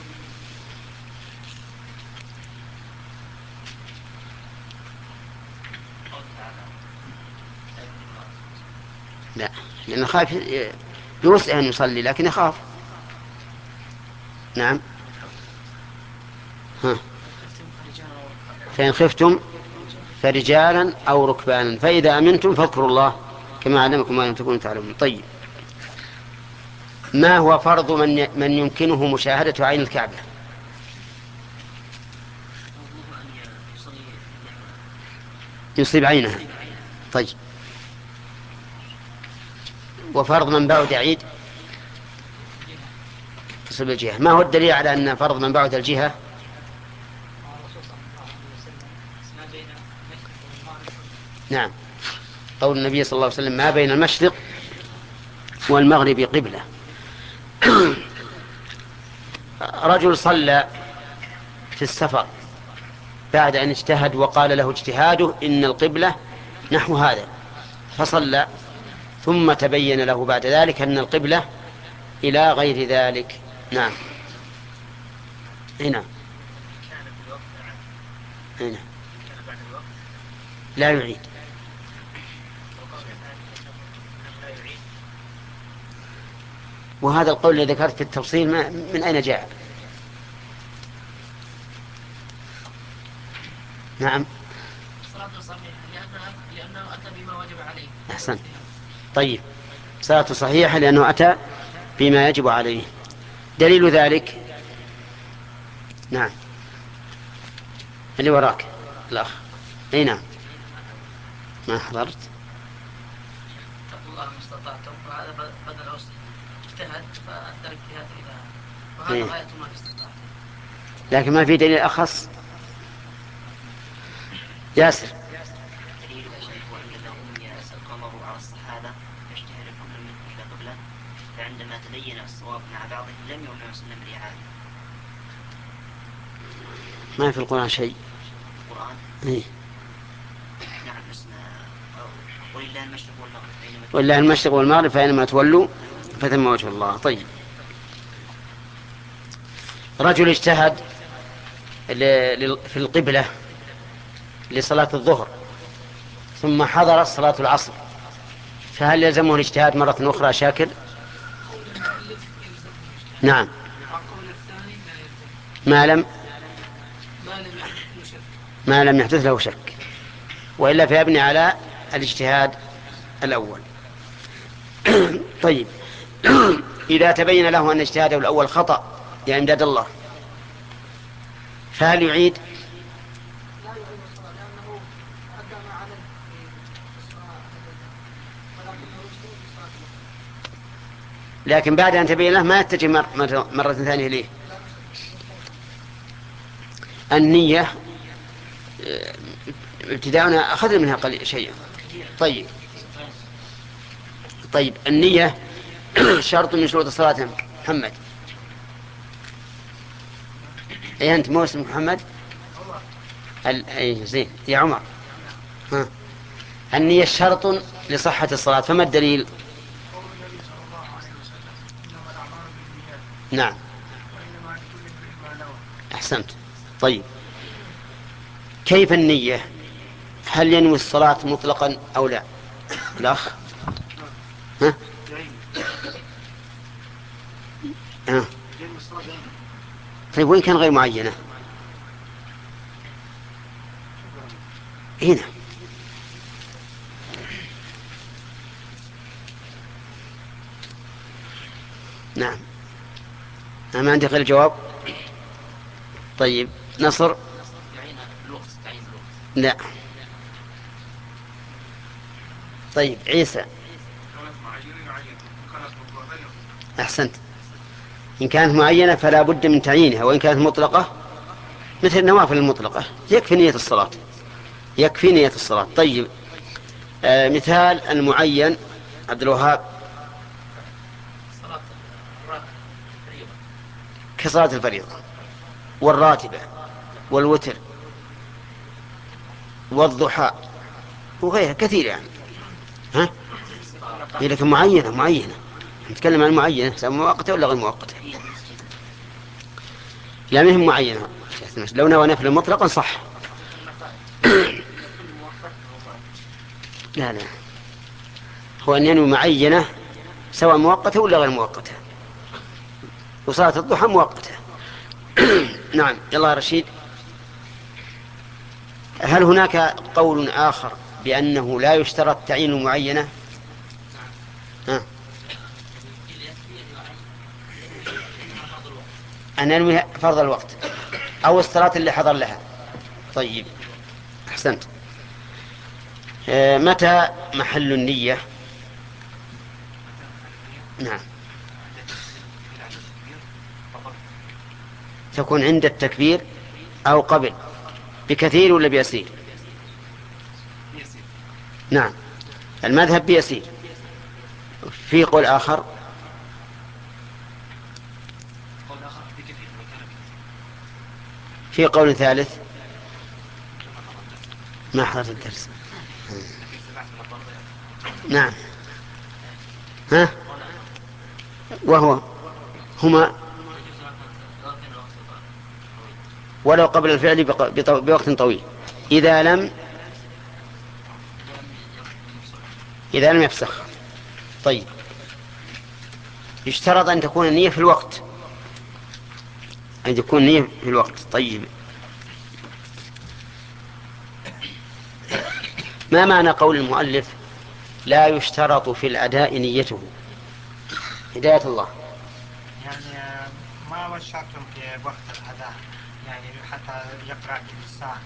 لا، لأن الخائف يوسع أن يصلي لكن يخاف. نعم ها. فإن خفتم فرجالا أو ركبانا فإذا أمنتم فاذكروا الله كما علمكم ما لم تكونوا تعلمون. طيب ما هو فرض من من يمكنه مشاهدة عين الكعبة؟ يصيب عينها. طيب وفرض من بعد عيد يصيب الجهة. ما هو الدليل على أن فرض من بعد الجهة؟ نعم قول النبي صلى الله عليه وسلم ما بين المشرق والمغرب قبلة. رجل صلى في السفر بعد أن اجتهد وقال له اجتهاده إن القبلة نحو هذا فصلى، ثم تبين له بعد ذلك أن القبلة إلى غير ذلك. نعم هنا هنا لا يعيد. وهذا القول الذي ذكرت في التفصيل من أين جاء؟ نعم لأنه أتى بما وجب عليه. أحسن. طيب صلاة صحيحة لأنه أتى بما يجب عليه. دليل ذلك نعم اللي وراك الأخ. أي نعم ما حضرت. اتقوا الله ما استطعتم وهذا بدل أصل اجتهد فأدى الاجتهاد إلى وهذا إيه. غاية ما استطعتم. لكن ما في دليل أخص. ياسر دليل هو أن الأمية القمر على الصحابة يجتهد كل منهم إلى قبلة، فعندما تبين الصواب مع بعضهم لم يمنع وسلم بالإعادة. ما في القرآن شيء. القرآن إيه. نعم بس ولله المشرق والمغرب فأينما ولله المشرق والمغرب فأينما تولوا فثم وجه الله. طيب رجل اجتهد في القبلة لصلاة الظهر ثم حضرت صلاة العصر فهل يلزمه الاجتهاد مرة أخرى شاكر؟ نعم ما لم ما لم يحدث له شك، وإلا فيبني على الاجتهاد الأول. طيب إذا تبين له أن اجتهاده الأول خطأ يا إمداد الله فهل يعيد؟ لكن بعد أن تبين له ما يتجه مرة, مرة ثانية ليه. النية ابتداؤنا أخذنا منها قليل شيئا. طيب طيب النية شرط من شروط الصلاة يا محمد. أي أنت مو اسمك محمد؟ أي زين يا عمر. ها. النية شرط لصحة الصلاة فما الدليل؟ نعم أحسنت. طيب كيف النية؟ هل ينوي الصلاة مطلقا أو لا؟ الأخ ها؟ ها؟ طيب وين كان غير معينة؟ هنا نعم أنا ما عندي غير الجواب. طيب نصر لا. طيب عيسى أحسنت. إن كانت معينة فلا بد من تعيينها، وإن كانت مطلقة مثل النوافل المطلقة يكفي نية الصلاة يكفي نية الصلاة. طيب آه مثال المعين عبد الوهاب. صلاة الفريضة كصلاة الفريضة والراتبة والوتر والضحى وغيرها كثير يعني. ها؟ هي لكن معينة معينة نتكلم عن معينة سواء مؤقتة ولا غير مؤقتة. لا مهم معينة لو نوى نفل مطلقا صح. لا لا هو أن ينوي معينة سواء مؤقتة ولا غير مؤقتة. وصلاة الضحى مؤقتة. نعم. يلا يا رشيد. هل هناك قول آخر بأنه لا يشترط تعيين معينة؟ ها؟ أن ينوي فرض الوقت أو الصلاة اللي حضر لها. طيب أحسنت. متى محل النية؟ نعم تكون عند التكبير أو قبل، بكثير ولا بيسير؟ نعم المذهب بيسير. في قول آخر في قول ثالث ما حضرت الدرس. نعم ها وهو هما ولو قبل الفعل بوقت طويل إذا لم إذا لم يفسخ. طيب يشترط أن تكون النية في الوقت، أن تكون النية في الوقت. طيب ما معنى قول المؤلف لا يشترط في الأداء نيته؟ هداية الله. يعني ما هو الشرط في وقت الأداء يعني حتى يقرأ باللسان؟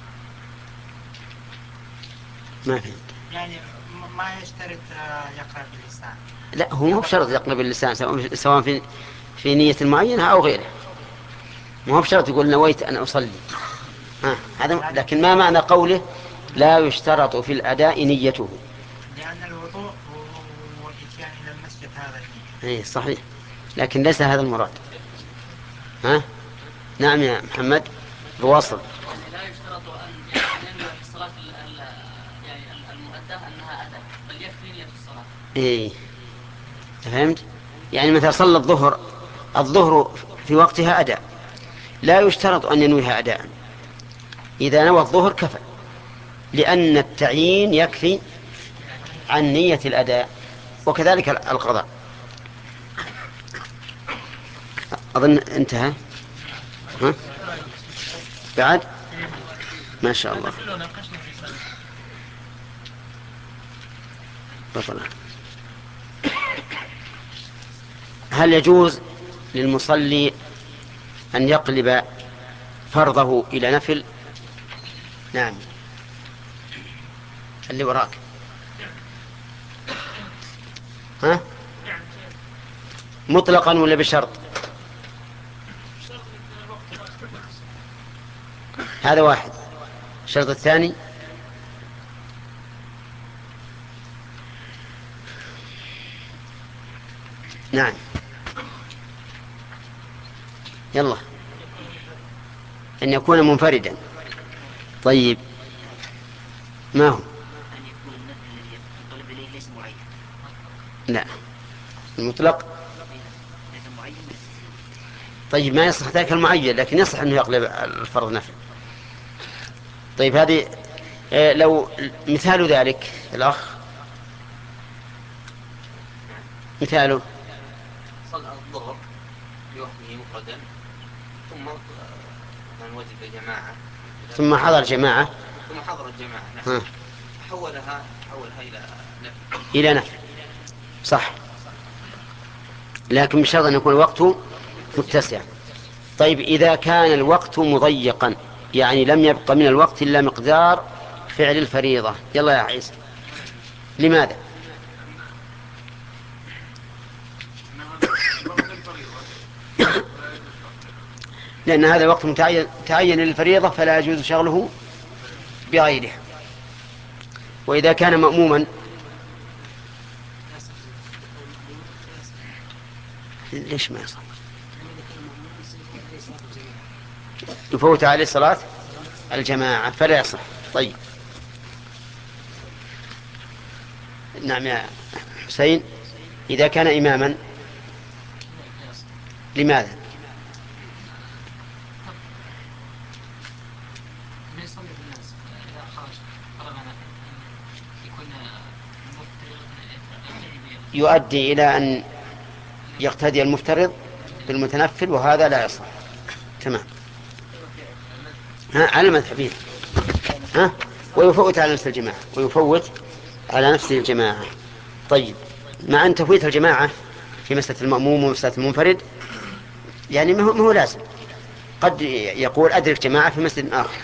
ما فهمت. يعني ما يشترط يقرأ باللسان؟ لا هو مو بشرط يقرأ باللسان سواء في في نية معينة أو غيره. مو بشرط يقول نويت أن أصلي. ها هذا. لكن ما معنى قوله لا يشترط في الأداء نيته؟ لأن الوضوء والإتيان إلى المسجد هذا النية. إيه صحيح لكن ليس هذا المراد. ها نعم يا محمد بواصل. لا يشترط أن ينوي في الصلاة يعني المؤداة أنها أداء بل يكفي نية الصلاة. إيه فهمت. يعني مثلا صلى الظهر الظهر في وقتها أداء لا يشترط أن ينويها أداء. إذا نوى الظهر كفى لأن التعيين يكفي عن نية الأداء وكذلك القضاء. أظن انتهى. ها؟ بعد ما شاء الله بطلع. هل يجوز للمصلي أن يقلب فرضه إلى نفل؟ نعم اللي وراك. ها مطلقا ولا بشرط؟ هذا واحد. الشرط الثاني نعم يلا أن يكون منفردا. طيب ما هو؟ أن يكون النفل الذي يطلب إليه ليس معين. لا المطلق. ليس معين. طيب ما يصلح ذلك المعين لكن يصلح أنه يقلب الفرض نفل. طيب هذه آه لو مثال ذلك الأخ مثاله صلى الظهر بوقته مفردا ثم من وجد جماعة ثم حضر جماعة ثم حضر الجماعة ها. حولها حولها إلى نفل إلى نفل صح لكن بشرط أن يكون وقته متسع. طيب إذا كان الوقت مضيقا يعني لم يبق من الوقت إلا مقدار فعل الفريضة. يلا يا عيسى لماذا؟ لأن هذا الوقت متعين تعين للفريضة فلا يجوز شغله بغيره. وإذا كان مأموما ليش ما يصح؟ يفوت عليه صلاة الجماعة فلا يصح. طيب نعم يا حسين، إذا كان إماما لماذا؟ يؤدي إلى أن يقتدي المفترض بالمتنفل وهذا لا يصح. تمام. ها على المذهبين. ها ويفوت على نفس الجماعة ويفوت على نفس الجماعة. طيب مع أن تفويت الجماعة في مسألة المأموم ومسألة المنفرد يعني ما هو, ما هو لازم، قد يقول أدرك جماعة في مسجد آخر.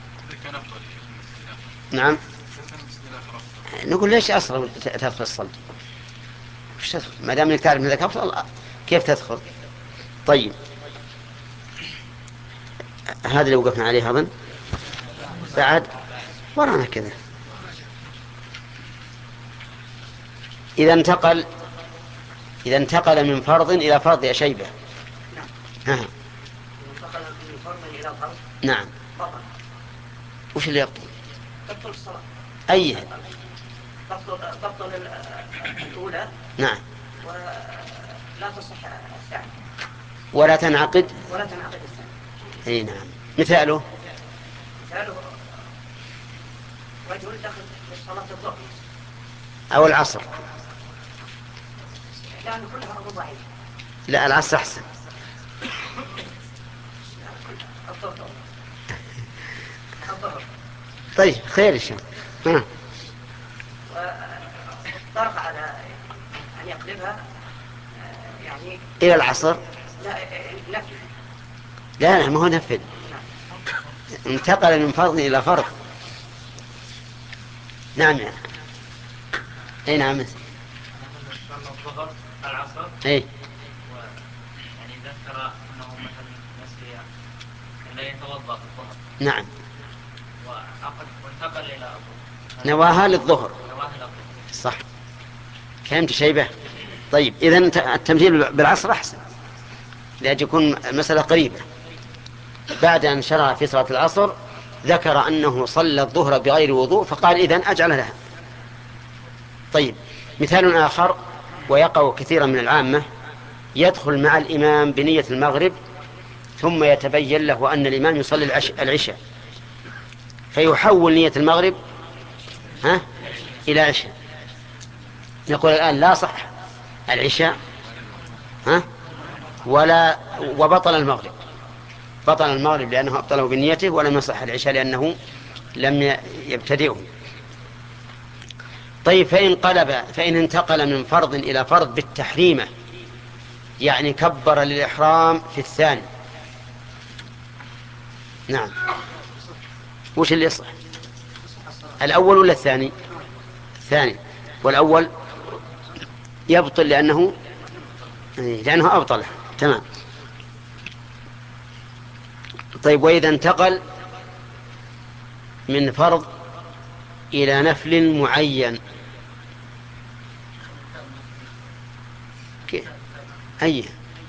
نعم نقول ليش أصلا تدخل الصلاة؟ ما دام انك تعرف انك افضل كيف تدخل؟ طيب هذا اللي وقفنا عليه اظن بعد ورانا كذا. اذا انتقل اذا انتقل من فرض الى فرض يا شيبه. ها انتقل من فرض الى فرض. نعم. بطل. وش اللي يبطل؟ تبطل الصلاه. اي تبطل تبطل الاولى. نعم. ولا تصح الثانية ولا تنعقد ولا تنعقد الثانية. اي نعم. مثاله مثاله رجل دخل صلاة الظهر او العصر. لأن كلها أبو ضعيف. لا العصر احسن. الظهر الظهر. طيب خير ان شاء الله. طرق على أن يقلبها يعني إلى العصر. لا نفل. لا لا ما هو نفل. انتقل من فرض إلى فرض. نعم يعني. أي نعم. الظهر العصر. أي. يعني ذكر أنه مثلا نسي لا يتوضأ في الظهر. نعم. وعقد وانتقل إلى الظهر. نواها للظهر. نواها للظهر. صح. فهمت شيبة؟ طيب إذن التمثيل بالعصر أحسن لأجل يكون المسألة قريبة. بعد أن شرع في صلاة العصر ذكر أنه صلى الظهر بغير وضوء فقال إذن أجعل لها. طيب مثال آخر ويقع كثيرا من العامة، يدخل مع الإمام بنية المغرب ثم يتبين له أن الإمام يصلي العشاء فيحول نية المغرب ها إلى عشاء. نقول الآن لا صح العشاء ها ولا وبطل المغرب. بطل المغرب لأنه أبطله بنيته، ولم يصح العشاء لأنه لم يبتدئه. طيب فإن قلب فإن انتقل من فرض إلى فرض بالتحريمة، يعني كبر للإحرام في الثاني. نعم. وش اللي يصح؟ الأول ولا الثاني؟ الثاني. والأول يبطل لأنه لأنه أبطله. تمام. طيب وإذا انتقل من فرض إلى نفل معين أي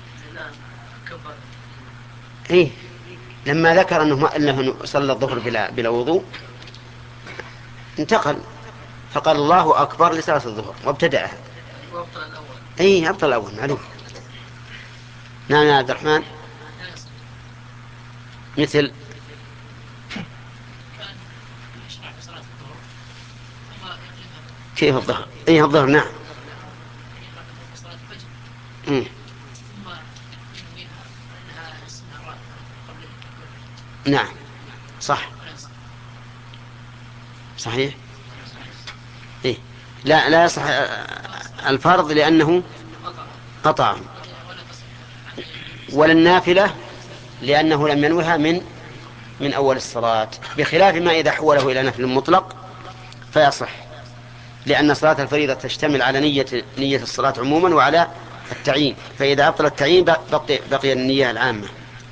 إيه لما ذكر أنه أنه صلى الظهر بلا بلا وضوء انتقل فقال الله أكبر لصلاة الظهر وابتدأها. وابطل الأول. أي أبطل الأول معلوم. نعم يا عبد الرحمن. مثل كيف الظهر؟ أيه الظهر. نعم. مم. نعم صح صحيح. إيه لا لا يصح الفرض لأنه قطع، ولا النافلة لأنه لم ينوها من من أول الصلاة، بخلاف ما إذا حوله إلى نفل مطلق فيصح، لأن صلاة الفريضة تشتمل على نية نية الصلاة عموما وعلى التعيين، فإذا أبطل التعيين بقي, بقي النية العامة.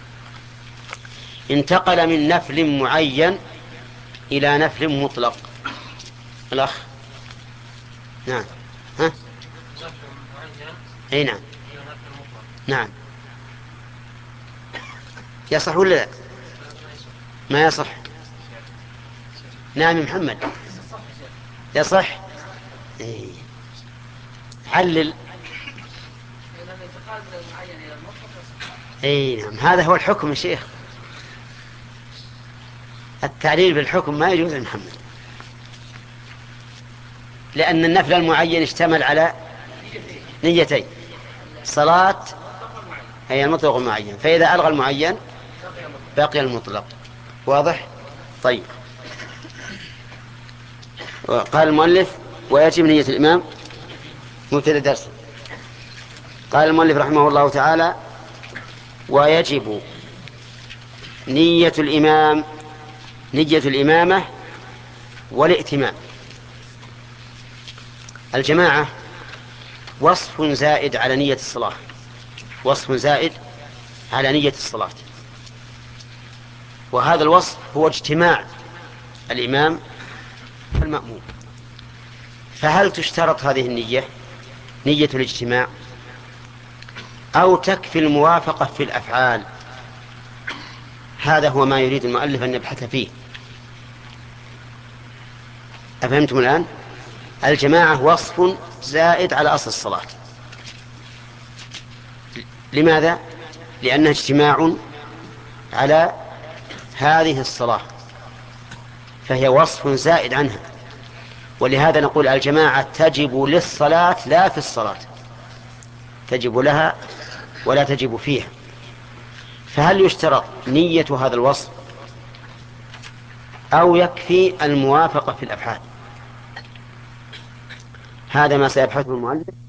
انتقل من نفل معين إلى نفل مطلق. الأخ. نعم. ها؟ أي نعم. نعم يصح ولا لا؟ ما يصح. نعم محمد يصح. إيه. علل. اي نعم هذا هو الحكم يا شيخ. التعليل بالحكم ما يجوز يا محمد، لأن النفل المعين اشتمل على نيتين، صلاة هي المطلق المعين، فإذا ألغى المعين بقي المطلق. واضح؟ طيب. قال المؤلف ويجب نية الإمام مبتدأ درس. قال المؤلف رحمه الله تعالى ويجب نية الإمام نية الإمامة والائتمام. الجماعة وصف زائد على نية الصلاة، وصف زائد على نية الصلاة، وهذا الوصف هو اجتماع الإمام والمأموم. فهل تشترط هذه النية نية الاجتماع أو تكفي الموافقة في الأفعال؟ هذا هو ما يريد المؤلف أن يبحث فيه. أفهمتم الآن؟ الجماعة وصف زائد على أصل الصلاة. لماذا؟ لأنه اجتماع على هذه الصلاة، فهي وصف زائد عنها، ولهذا نقول الجماعة تجب للصلاة لا في الصلاة، تجب لها ولا تجب فيها. فهل يشترط نية هذا الوصف أو يكفي الموافقة في الأفعال؟ هذا ما سيبحثه المؤلف